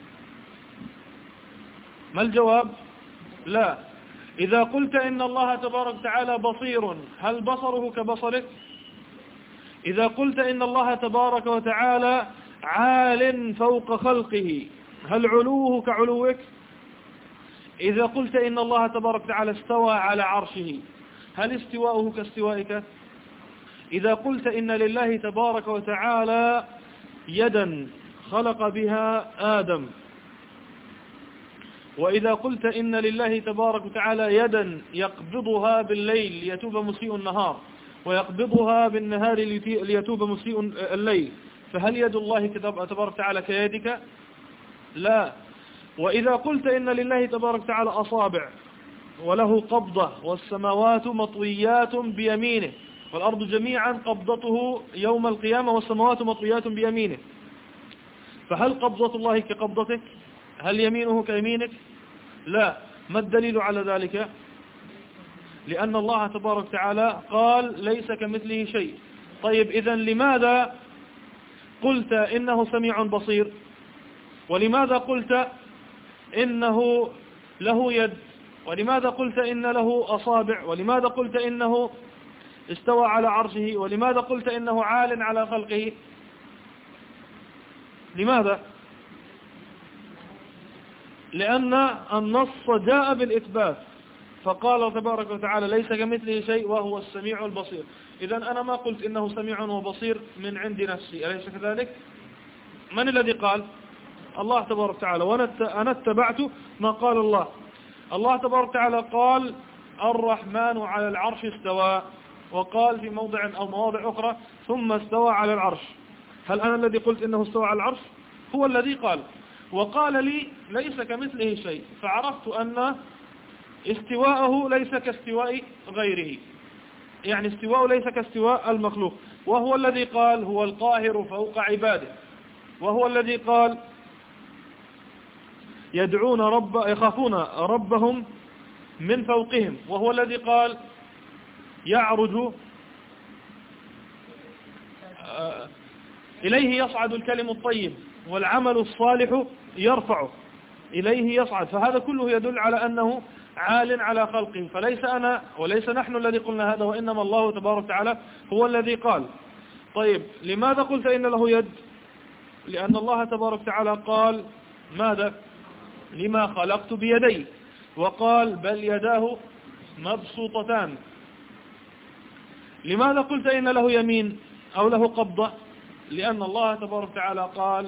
ما الجواب؟ لا. إذا قلت إن الله تبارك وتعالى بصير، هل بصره كبصرك؟ إذا قلت إن الله تبارك وتعالى عال فوق خلقه، هل علوه كعلوك؟ إذا قلت إن الله تبارك وتعالى استوى على عرشه، هل استواؤه كاستوائك؟ إذا قلت إن لله تبارك وتعالى يدا خلق بها آدم، وإذا قلت إن لله تبارك وتعالى يدا يقبضها بالليل ليتوب مسيء النهار، ويقبضها بالنهار ليتوب مسيء الليل، فهل يد الله تبارك وتعالى كيدك؟ لا. وإذا قلت إن لله تبارك وتعالى أصابع وله قبضة، والسماوات مطويات بيمينه، والأرض جميعا قبضته يوم القيامة، والسماوات مطويات بيمينه، فهل قبضة الله كقبضتك؟ هل يمينه كيمينك؟ لا. ما الدليل على ذلك؟ لأن الله تبارك وتعالى قال ليس كمثله شيء. طيب إذن لماذا قلت إنه سميع بصير؟ ولماذا قلت إنه له يد؟ ولماذا قلت إن له أصابع؟ ولماذا قلت إنه استوى على عرشه؟ ولماذا قلت إنه عال على خلقه؟ لماذا؟ لأن النص جاء بالإثبات، فقال تبارك وتعالى ليس كمثله شيء وهو السميع البصير. إذن أنا ما قلت إنه سميع وبصير من عند نفسي، أليس كذلك؟ من الذي قال؟ الله تبارك وتعالى، وأنا اتبعت ما قال الله. الله تبارك وتعالى قال الرحمن على العرش استوى، وقال في موضع أو مواضع أخرى ثم استوى على العرش. هل أنا الذي قلت إنه استوى على العرش؟ هو الذي قال، وقال لي ليس كمثله شيء، فعرفت أن استواءه ليس كاستواء غيره، يعني استواءه ليس كاستواء المخلوق. وهو الذي قال هو القاهر فوق عباده، وهو الذي قال يخافون ربهم من فوقهم، وهو الذي قال يعرج إليه يصعد الكلم الطيب والعمل الصالح يرفعه، إليه يصعد. فهذا كله يدل على أنه عال على خلقه، فليس أنا وليس نحن الذي قلنا هذا، وإنما الله تبارك وتعالى هو الذي قال. طيب لماذا قلت إن له يد؟ لأن الله تبارك وتعالى قال ماذا؟ لما خلقت بيدي، وقال بل يداه مبسوطتان. لماذا قلت إن له يمين أو له قبضة؟ لأن الله تبارك وتعالى قال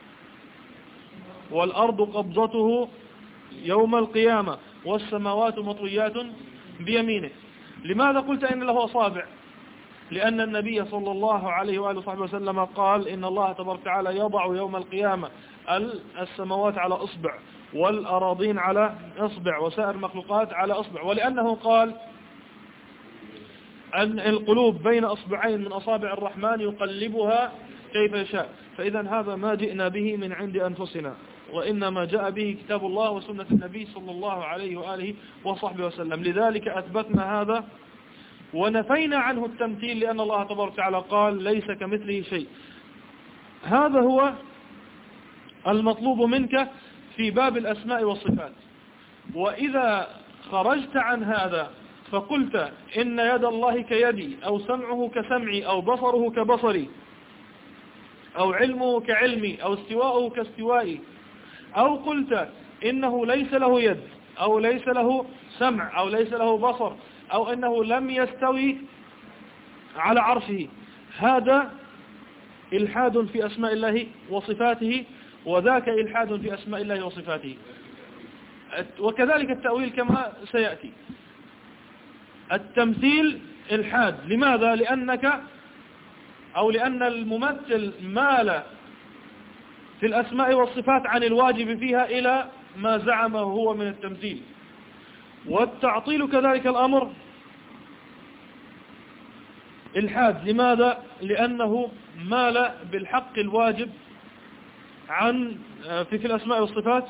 والأرض قبضته يوم القيامة والسماوات مطويات بيمينه. لماذا قلت إن له أصابع؟ لأن النبي صلى الله عليه وآله وصحبه وسلم قال إن الله تبارك وتعالى يضع يوم القيامة السماوات على أصبع والأراضين على أصبع وسائر المخلوقات على أصبع، ولأنه قال أن القلوب بين أصبعين من أصابع الرحمن يقلبها كيف يشاء. فإذا هذا ما جئنا به من عند أنفسنا، وإنما جاء به كتاب الله وسنة النبي صلى الله عليه وآله وصحبه وسلم. لذلك أثبتنا هذا ونفينا عنه التمثيل، لأن الله تبارك وتعالى قال ليس كمثله شيء. هذا هو المطلوب منك في باب الأسماء والصفات. وإذا خرجت عن هذا فقلت إن يد الله كيدي، أو سمعه كسمعي، أو بصره كبصري، أو علمه كعلمي، أو استواءه كاستوائي، أو قلت إنه ليس له يد، أو ليس له سمع، أو ليس له بصر، أو أنه لم يستوي على عرشه، هذا إلحاد في أسماء الله وصفاته، وذاك إلحاد في أسماء الله وصفاته. وكذلك التأويل كما سيأتي. التمثيل إلحاد. لماذا؟ لأن الممثل مال في الأسماء والصفات عن الواجب فيها إلى ما زعمه هو من التمثيل. والتعطيل كذلك الأمر إلحاد. لماذا؟ لأنه مال بالحق الواجب عن في الأسماء والصفات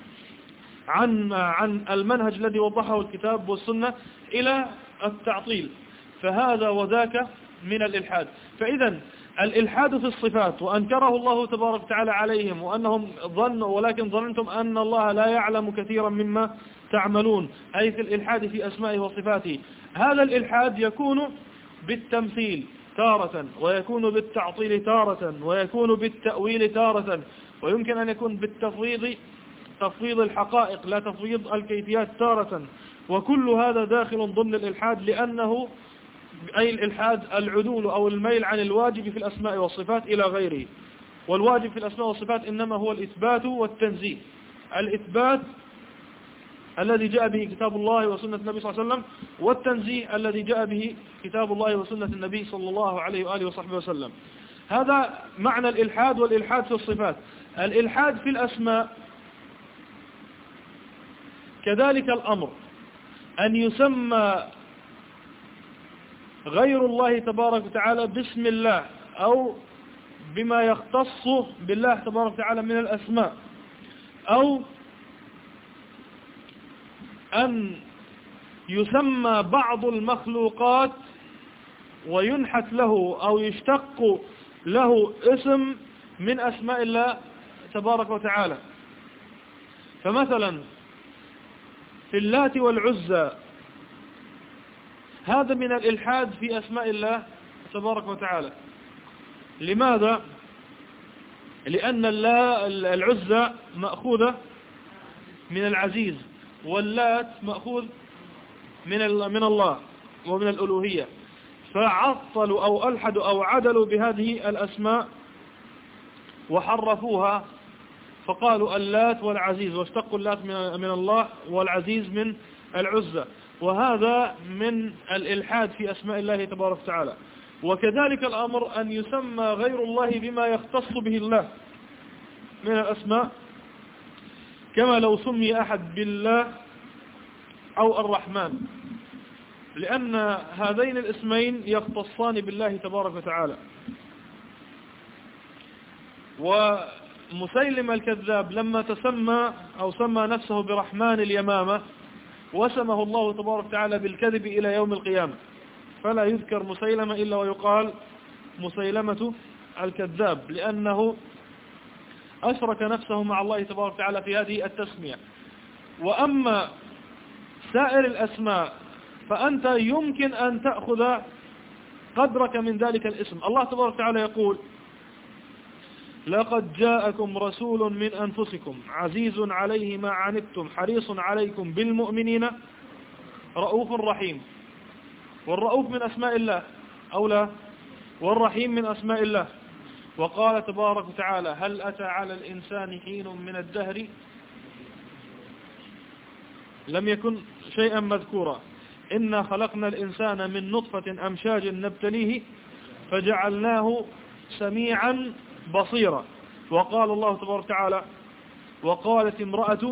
عن المنهج الذي وضحه الكتاب والسنة إلى التعطيل، فهذا وذاك من الإلحاد. فإذا الإلحاد في الصفات وأنكره الله تبارك وتعالى عليهم، وأنهم ظنوا ولكن ظننتم أن الله لا يعلم كثيرا مما تعملون، أي في الإلحاد في أسمائه وصفاته. هذا الإلحاد يكون بالتمثيل تارة، ويكون بالتعطيل تارة، ويكون بالتأويل تارة، ويمكن أن يكون بالتفويض، تفويض الحقائق لا تفويض الكيفيات تارة. وكل هذا داخل ضمن الإلحاد، لأنه أي الإلحاد العدول أو الميل عن الواجب في الأسماء والصفات إلى غيره. والواجب في الأسماء والصفات إنما هو الإثبات والتنزيه. الإثبات الذي جاء به كتاب الله وسنة النبي صلى الله عليه وسلم، والتنزيه الذي جاء به كتاب الله وسنة النبي صلى الله عليه وآله وصحبه وسلم. هذا معنى الإلحاد. والإلحاد في الصفات. الإلحاد في الأسماء كذلك الأمر أن يسمى غير الله تبارك وتعالى باسم الله أو بما يختص بالله تبارك وتعالى من الأسماء، أو أن يسمى بعض المخلوقات وينحت له أو يشتق له اسم من أسماء الله تبارك وتعالى. فمثلا في اللات والعزى، هذا من الإلحاد في أسماء الله تبارك وتعالى. لماذا؟ لأن العزى مأخوذة من العزيز، واللات مأخوذ من الله ومن الألوهية، فعطلوا أو ألحدوا أو عدلوا بهذه الأسماء وحرفوها، فقالوا اللات والعزيز، واشتقوا اللات من الله والعزيز من العزى. وهذا من الإلحاد في أسماء الله تبارك وتعالى. وكذلك الأمر أن يسمى غير الله بما يختص به الله من الأسماء، كما لو سمي أحد بالله أو الرحمن، لأن هذين الاسمين يختصان بالله تبارك وتعالى. ومسيلم الكذاب لما تسمى أو سمى نفسه برحمن اليمامة، وسمه الله تبارك وتعالى بالكذب إلى يوم القيامة، فلا يذكر مسيلمة إلا ويقال مسيلمة الكذاب، لأنه أشرك نفسه مع الله تبارك وتعالى في هذه التسمية. وأما سائر الأسماء فأنت يمكن أن تأخذ قدرك من ذلك الاسم. الله تبارك وتعالى يقول: لقد جاءكم رسول من أنفسكم عزيز عليه ما عنتم حريص عليكم بالمؤمنين رؤوف رحيم. والرؤوف من أسماء الله أو لا؟ والرحيم من أسماء الله. وقال تبارك وتعالى: هل أتى على الإنسان حين من الدهر لم يكن شيئا مذكورا. إنا خلقنا الإنسان من نطفة أمشاج نبتليه فجعلناه سميعا بصيرا. وقال الله تبارك وتعالى وقالت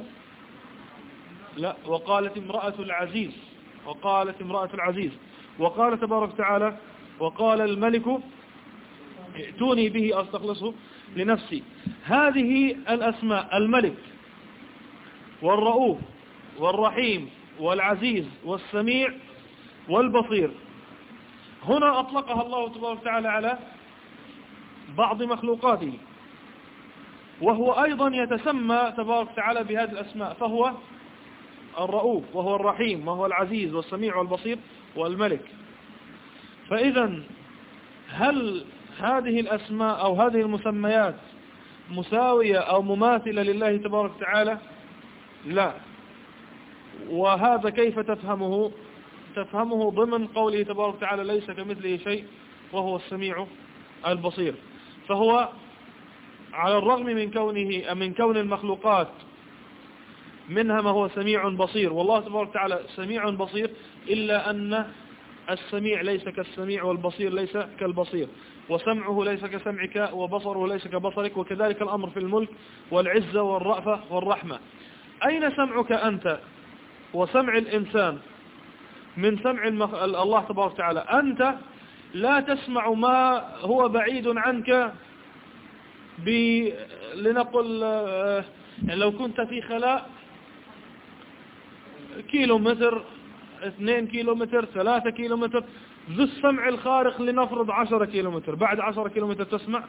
امرأة العزيز وقال تبارك وتعالى وقال الملك ائتوني به أستخلصه لنفسي. هذه الأسماء الملك والرؤوف والرحيم والعزيز والسميع والبصير هنا أطلقها الله تبارك وتعالى على بعض مخلوقاته، وهو أيضا يتسمى تبارك وتعالى بهذه الأسماء، فهو الرؤوف وهو الرحيم وهو العزيز والسميع والبصير والملك. فإذا هل هذه الأسماء أو هذه المسميات مساوية أو مماثلة لله تبارك وتعالى؟ لا. وهذا كيف تفهمه ضمن قوله تبارك وتعالى ليس كمثله شيء وهو السميع البصير. فهو على الرغم من كون المخلوقات منها ما هو سميع بصير، والله تبارك وتعالى سميع بصير، إلا أن السميع ليس كالسميع والبصير ليس كالبصير، وسمعه ليس كسمعك وبصره ليس كبصرك، وكذلك الأمر في الملك والعزة والرأفة والرحمة. أين سمعك أنت وسمع الإنسان من سمع الله تبارك وتعالى؟ أنت لا تسمع ما هو بعيد عنك لنقل يعني لو كنت في خلاء كيلومتر 2 كيلومتر 3 كيلومتر ذو السمع الخارق لنفرض 10 كيلومتر، بعد 10 كيلومتر تسمع؟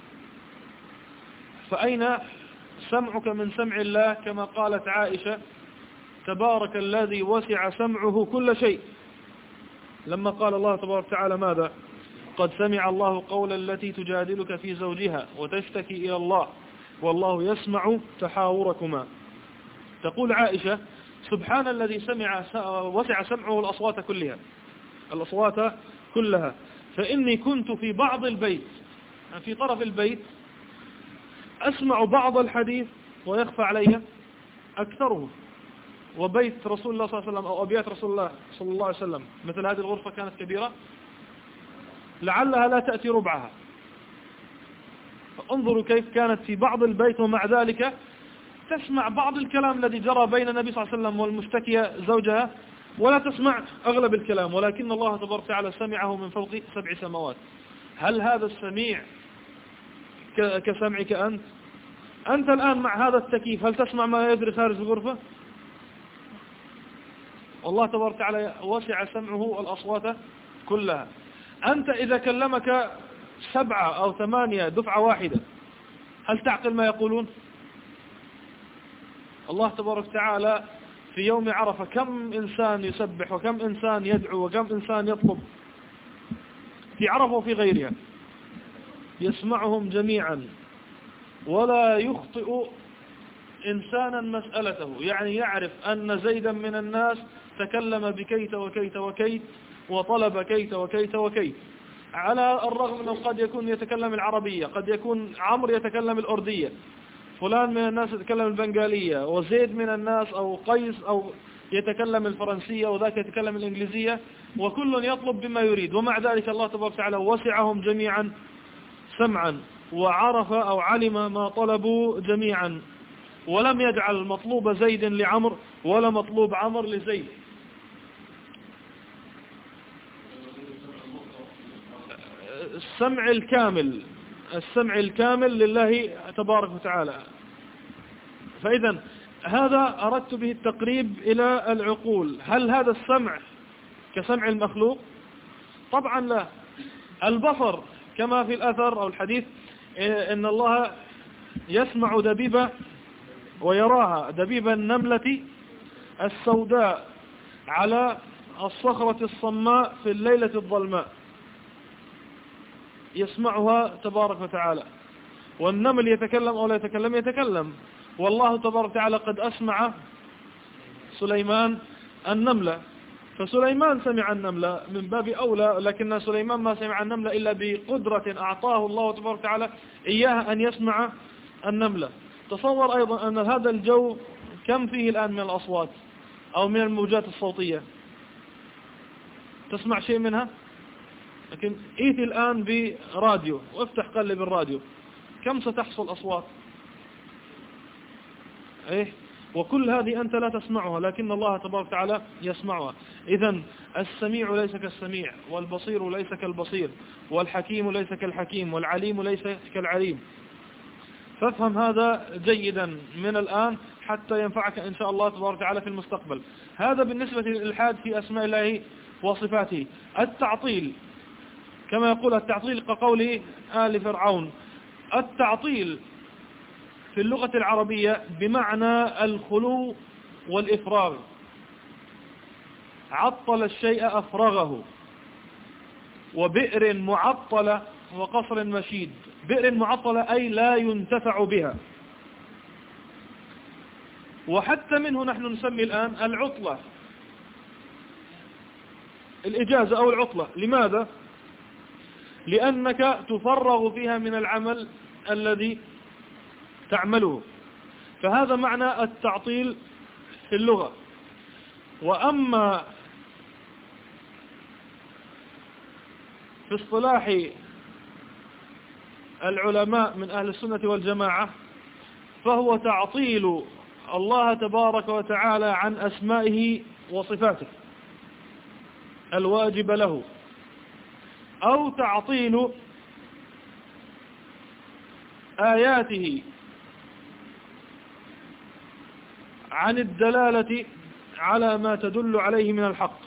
فأين سمعك من سمع الله؟ كما قالت عائشة تبارك الذي وسع سمعه كل شيء، لما قال الله تبارك وتعالى ماذا؟ قد سمع الله قول التي تجادلك في زوجها وتشتكي إلى الله والله يسمع تحاوركما. تقول عائشة سبحان الذي وسع سمعه الأصوات كلها، فإني كنت في بعض البيت في طرف البيت أسمع بعض الحديث ويخفى علي أكثره، وبيت رسول الله صلى الله عليه وسلم أو أبيات رسول الله صلى الله عليه وسلم مثل هذه الغرفة كانت كبيرة لعلها لا تأتي ربعها، فانظروا كيف كانت في بعض البيت، ومع ذلك تسمع بعض الكلام الذي جرى بين النبي صلى الله عليه وسلم والمشتكية زوجها ولا تسمع أغلب الكلام، ولكن الله تبارك وتعالى سمعه من فوق 7 سماوات. هل هذا السميع كسمعك أنت؟ أنت الآن مع هذا التكييف هل تسمع ما يجري خارج الغرفة؟ والله تبارك وتعالى وسع سمعه الأصوات كلها. أنت إذا كلمك 7 أو 8 دفعة واحدة هل تعقل ما يقولون؟ الله تبارك وتعالى في يوم عرفة كم إنسان يسبح وكم إنسان يدعو وكم إنسان يطلب في عرفة وفي غيرها، يسمعهم جميعا ولا يخطئ إنسانا مسألته، يعني يعرف أن زيدا من الناس تكلم بكيت وكيت وكيت وطلب كيت وكيت وكيت، على الرغم أنه قد يكون يتكلم العربية، قد يكون عمرو يتكلم الأردية، فلان من الناس يتكلم البنغالية، وزيد من الناس أو قيس أو يتكلم الفرنسية وذاك يتكلم الإنجليزية، وكل يطلب بما يريد، ومع ذلك الله تبارك وتعالى وسعهم جميعا سمعا وعرف أو علم ما طلبوا جميعا، ولم يجعل مطلوب زيد لعمر ولا مطلوب عمر لزيد. السمع الكامل لله تبارك وتعالى. فإذا هذا أردت به التقريب إلى العقول. هل هذا السمع كسمع المخلوق؟ طبعا لا. البصر كما في الأثر أو الحديث إن الله يسمع دبيب ويراها دبيب النملة السوداء على الصخرة الصماء في الليلة الظلماء، يسمعها تبارك وتعالى. والنمل يتكلم أو لا يتكلم؟ يتكلم. والله تبارك وتعالى قد أسمع سليمان النملة، فسليمان سمع النملة من باب أولى، لكن سليمان ما سمع النملة إلا بقدرة أعطاه الله تبارك وتعالى إياها أن يسمع النملة. تصور أيضا أن هذا الجو كم فيه الآن من الأصوات أو من الموجات الصوتية؟ تسمع شيء منها؟ لكن إيتي الآن براديو وافتح قلب الراديو، كم ستحصل أصوات؟ إيه؟ وكل هذه أنت لا تسمعها، لكن الله تبارك وتعالى يسمعها. إذن السميع ليس كالسميع، والبصير ليس كالبصير، والحكيم ليس كالحكيم، والعليم ليس كالعليم. فافهم هذا جيدا من الآن حتى ينفعك إن شاء الله تبارك وتعالى في المستقبل. هذا بالنسبة للإلحاد في أسماء الله وصفاته. التعطيل كما يقول التعطيل كقول آل فرعون. التعطيل في اللغة العربية بمعنى الخلو والإفراغ. عطل الشيء أفرغه. وبئر معطلة وقصر مشيد. بئر معطلة أي لا ينتفع بها. وحتى منه نحن نسمي الآن العطلة الإجازة أو العطلة. لماذا؟ لأنك تفرغ فيها من العمل الذي تعمله. فهذا معنى التعطيل في اللغة. وأما في اصطلاح العلماء من أهل السنة والجماعة فهو تعطيل الله تبارك وتعالى عن أسمائه وصفاته الواجب له، أو تعطيل آياته عن الدلالة على ما تدل عليه من الحق.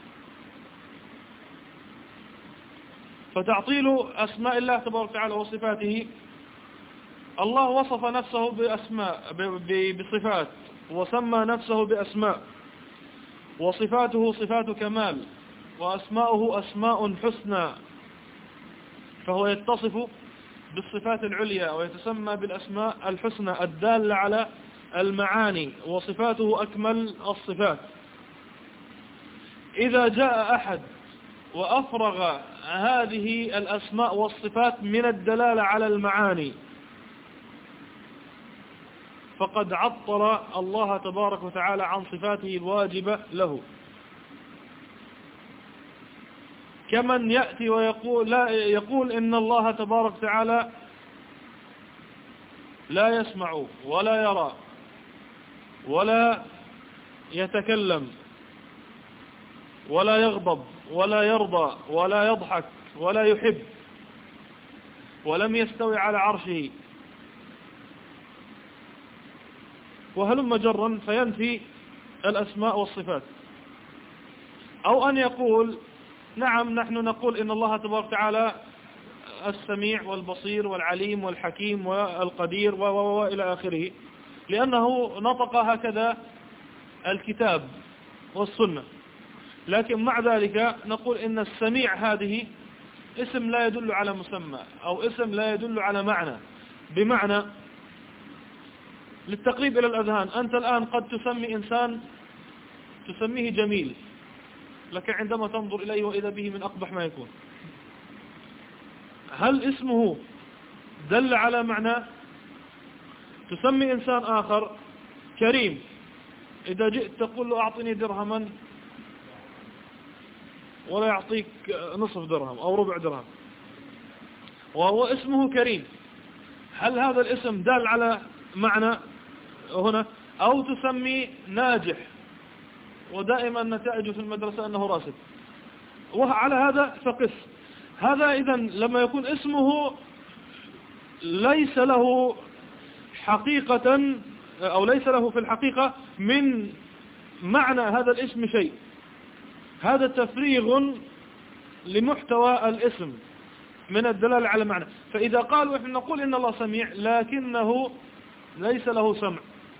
فتعطيل أسماء الله تبارك وتعالى وصفاته، الله وصف نفسه بصفات وسمى نفسه بأسماء، وصفاته صفات كمال، وأسماؤه أسماء حسنى، فهو يتصف بالصفات العليا ويتسمى بالأسماء الحسنى الدالة على المعاني، وصفاته أكمل الصفات. إذا جاء أحد وأفرغ هذه الأسماء والصفات من الدلالة على المعاني فقد عطل الله تبارك وتعالى عن صفاته الواجبة له. كمن يأتي ويقول إن الله تبارك وتعالى لا يسمع ولا يرى ولا يتكلم ولا يغضب ولا يرضى ولا يضحك ولا يحب ولم يستوي على عرشه وهلم جرا، فينفي الأسماء والصفات. أو أن يقول نعم نحن نقول إن الله تبارك وتعالى السميع والبصير والعليم والحكيم والقدير وإلى آخره، لأنه نطق هكذا الكتاب والسنة. لكن مع ذلك نقول إن السميع هذه اسم لا يدل على مسمى أو اسم لا يدل على معنى. بمعنى للتقريب إلى الأذهان، أنت الآن قد تسمي إنسان تسميه جميل، لكن عندما تنظر إليه وإذا به من أقبح ما يكون. هل اسمه دل على معنى؟ تسمي إنسان آخر كريم، إذا جئت تقول له أعطني درهما ولا يعطيك نصف درهم أو ربع درهم وهو اسمه كريم، هل هذا الاسم دال على معنى هنا؟ أو تسمي ناجح ودائما نتائجه في المدرسة أنه راسب، وعلى هذا فقس. هذا إذن لما يكون اسمه ليس له حقيقة أو ليس له في الحقيقة من معنى هذا الاسم شيء، هذا تفريغ لمحتوى الاسم من الدلالة على معنى. فإذا قالوا إحنا نقول إن الله سميع لكنه ليس له سمع،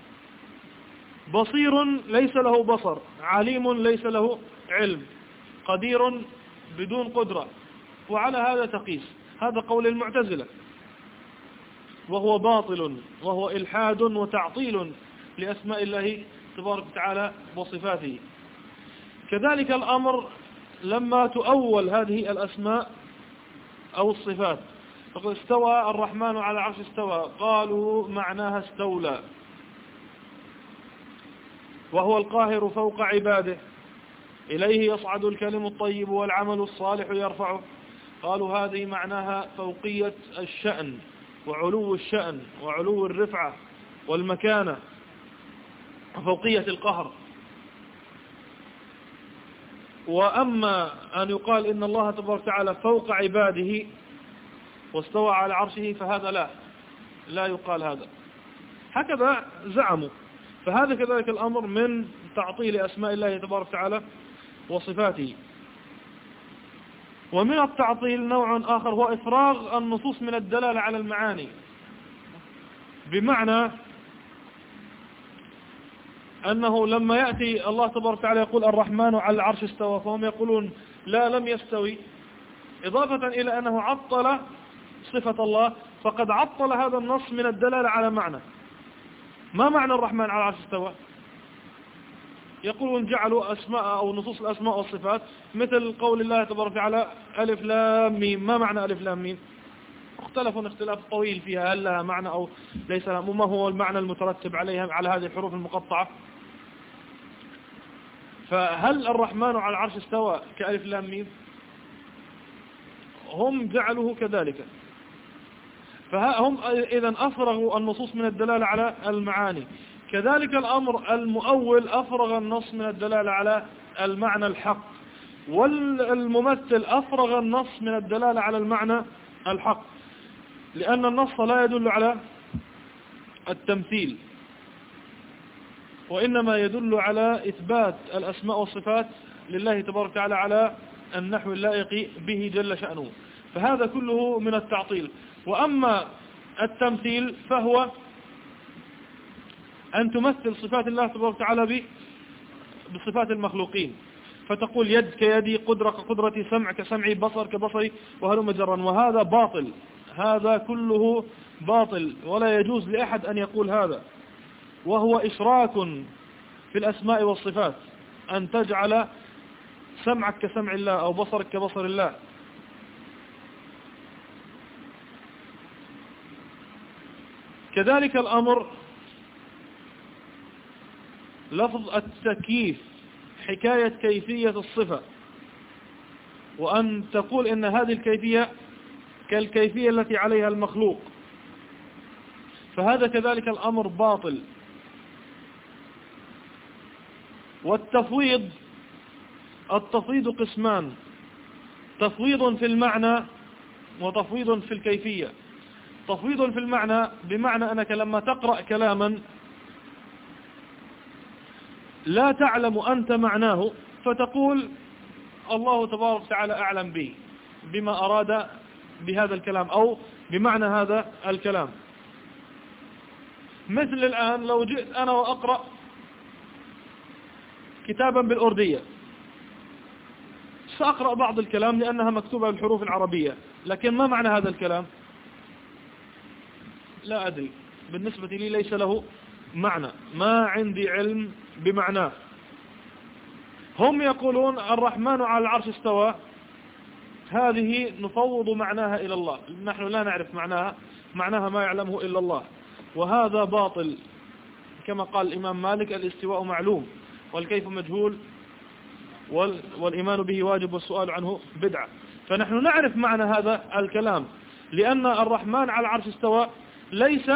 بصير ليس له بصر، عليم ليس له علم، قدير بدون قدرة، وعلى هذا تقيس. هذا قول المعتزلة، وهو باطل وهو إلحاد وتعطيل لأسماء الله تبارك وتعالى وصفاته. كذلك الأمر لما تؤول هذه الأسماء أو الصفات. فقد استوى الرحمن على عرش استوى، قالوا معناها استولى، وهو القاهر فوق عباده، إليه يصعد الكلم الطيب والعمل الصالح يرفعه. قالوا هذه معناها فوقية الشأن وعلو الشأن وعلو الرفعة والمكانة وفوقية القهر. وأما أن يقال إن الله تبارك وتعالى فوق عباده واستوى على عرشه فهذا لا يقال هذا، هكذا زعموا. فهذا كذلك الأمر من تعطيل أسماء الله تبارك وتعالى وصفاته. ومن التعطيل نوع آخر هو إفراغ النصوص من الدلالة على المعاني، بمعنى أنه لما يأتي الله تبارك وتعالى يقول الرحمن على العرش استوى، فهم يقولون لا لم يستوي، إضافة إلى أنه عطل صفة الله، فقد عطل هذا النص من الدلالة على معنى. ما معنى الرحمن على العرش استوى؟ يقولون جعلوا أسماء أو نصوص الأسماء والصفات مثل قول الله تبارك وتعالى ألف لام ميم. ما معنى ألف لام ميم؟ اختلفوا اختلاف طويل فيها، هل لها معنى أو ليس لها، وما هو المعنى المترتب عليها على هذه الحروف المقطعة. فهل الرحمن على العرش استوى كألف لام ميم؟ هم جعلوه كذلك. فهم إذن أفرغوا النصوص من الدلالة على المعاني. كذلك الأمر المؤول أفرغ النص من الدلالة على المعنى الحق، والممثل أفرغ النص من الدلالة على المعنى الحق، لأن النص لا يدل على التمثيل، وإنما يدل على إثبات الأسماء والصفات لله تبارك وتعالى على النحو اللائق به جل شأنه. فهذا كله من التعطيل. وأما التمثيل فهو أن تمثل صفات الله تبارك وتعالى بصفات المخلوقين، فتقول يد كيدي، قدرة كقدرتي، سمع كسمعي، بصر كبصري، وهلم جرا. وهذا باطل، هذا كله باطل، ولا يجوز لأحد أن يقول هذا، وهو إشراك في الأسماء والصفات، أن تجعل سمعك كسمع الله أو بصرك كبصر الله. كذلك الأمر لفظ التكييف، حكاية كيفية الصفة، وأن تقول إن هذه الكيفية كالكيفية التي عليها المخلوق، فهذا كذلك الأمر باطل. والتفويض، التفويض قسمان: تفويض في المعنى وتفويض في الكيفية. تفويض في المعنى بمعنى أنك لما تقرأ كلاما لا تعلم أنت معناه، فتقول الله تبارك وتعالى أعلم به بما أراد بهذا الكلام أو بمعنى هذا الكلام. مثل الآن لو جئت أنا وأقرأ كتابا بالأردية، سأقرأ بعض الكلام لأنها مكتوبة بالحروف العربية، لكن ما معنى هذا الكلام؟ لا أدري، بالنسبة لي ليس له معنى، ما عندي علم بمعناه. هم يقولون الرحمن على العرش استوى، هذه نفوض معناها إلى الله، نحن لا نعرف معناها ما يعلمه إلا الله، وهذا باطل. كما قال الإمام مالك الاستواء معلوم والكيف مجهول والإيمان به واجب والسؤال عنه بدعة. فنحن نعرف معنى هذا الكلام، لأن الرحمن على العرش استوى ليس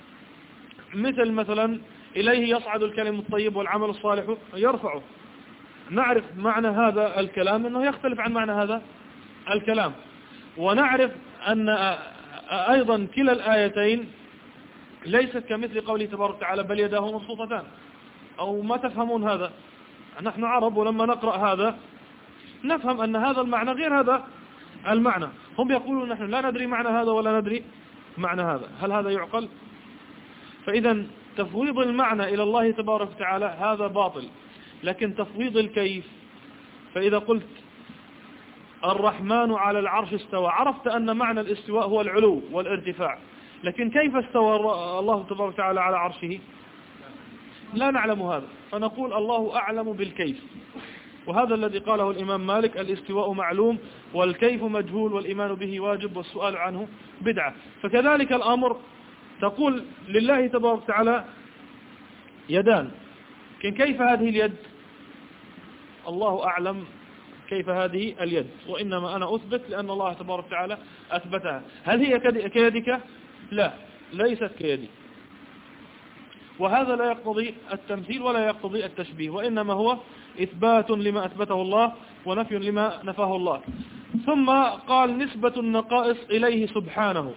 مثلا إليه يصعد الكلم الطيب والعمل الصالح يرفعه. نعرف معنى هذا الكلام أنه يختلف عن معنى هذا الكلام، ونعرف أن أيضا كلا الآيتين ليست كمثل قوله تبارك وتعالى بل يداه مبسوطتان، أو ما تفهمون هذا؟ نحن عرب، ولما نقرأ هذا نفهم أن هذا المعنى غير هذا المعنى. هم يقولون نحن لا ندري معنى هذا ولا ندري معنى هذا. هل هذا يعقل؟ فإذا تفويض المعنى إلى الله تبارك وتعالى هذا باطل. لكن تفويض الكيف، فإذا قلت الرحمن على العرش استوى، عرفت أن معنى الاستواء هو العلو والارتفاع، لكن كيف استوى الله تبارك وتعالى على عرشه؟ لا نعلم هذا، فنقول الله أعلم بالكيف. وهذا الذي قاله الإمام مالك الاستواء معلوم والكيف مجهول والإيمان به واجب والسؤال عنه بدعة. فكذلك الأمر تقول لله تبارك وتعالى يدان، لكن كيف هذه اليد؟ الله أعلم كيف هذه اليد، وإنما أنا أثبت لأن الله تبارك وتعالى أثبتها. هل هي كيدك؟ لا، ليست كيدي. وهذا لا يقتضي التمثيل ولا يقتضي التشبيه، وإنما هو إثبات لما أثبته الله ونفي لما نفاه الله. ثم قال نسبة النقائص إليه سبحانه.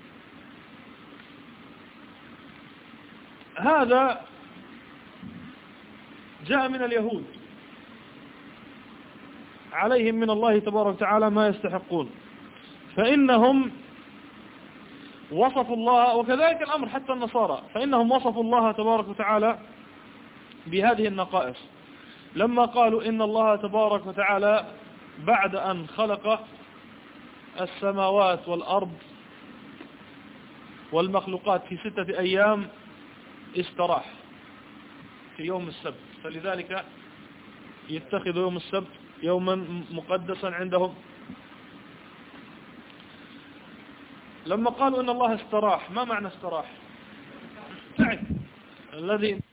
هذا جاء من اليهود، عليهم من الله تبارك وتعالى ما يستحقون، فإنهم وصفوا الله، وكذلك الأمر حتى النصارى، فإنهم وصفوا الله تبارك وتعالى بهذه النقائص لما قالوا إن الله تبارك وتعالى بعد أن خلق السماوات والأرض والمخلوقات في 6 أيام استراح في يوم السبت، فلذلك يتخذ يوم السبت يوما مقدسا عندهم. لما قالوا إن الله استراح، ما معنى استراح؟ تعب الذي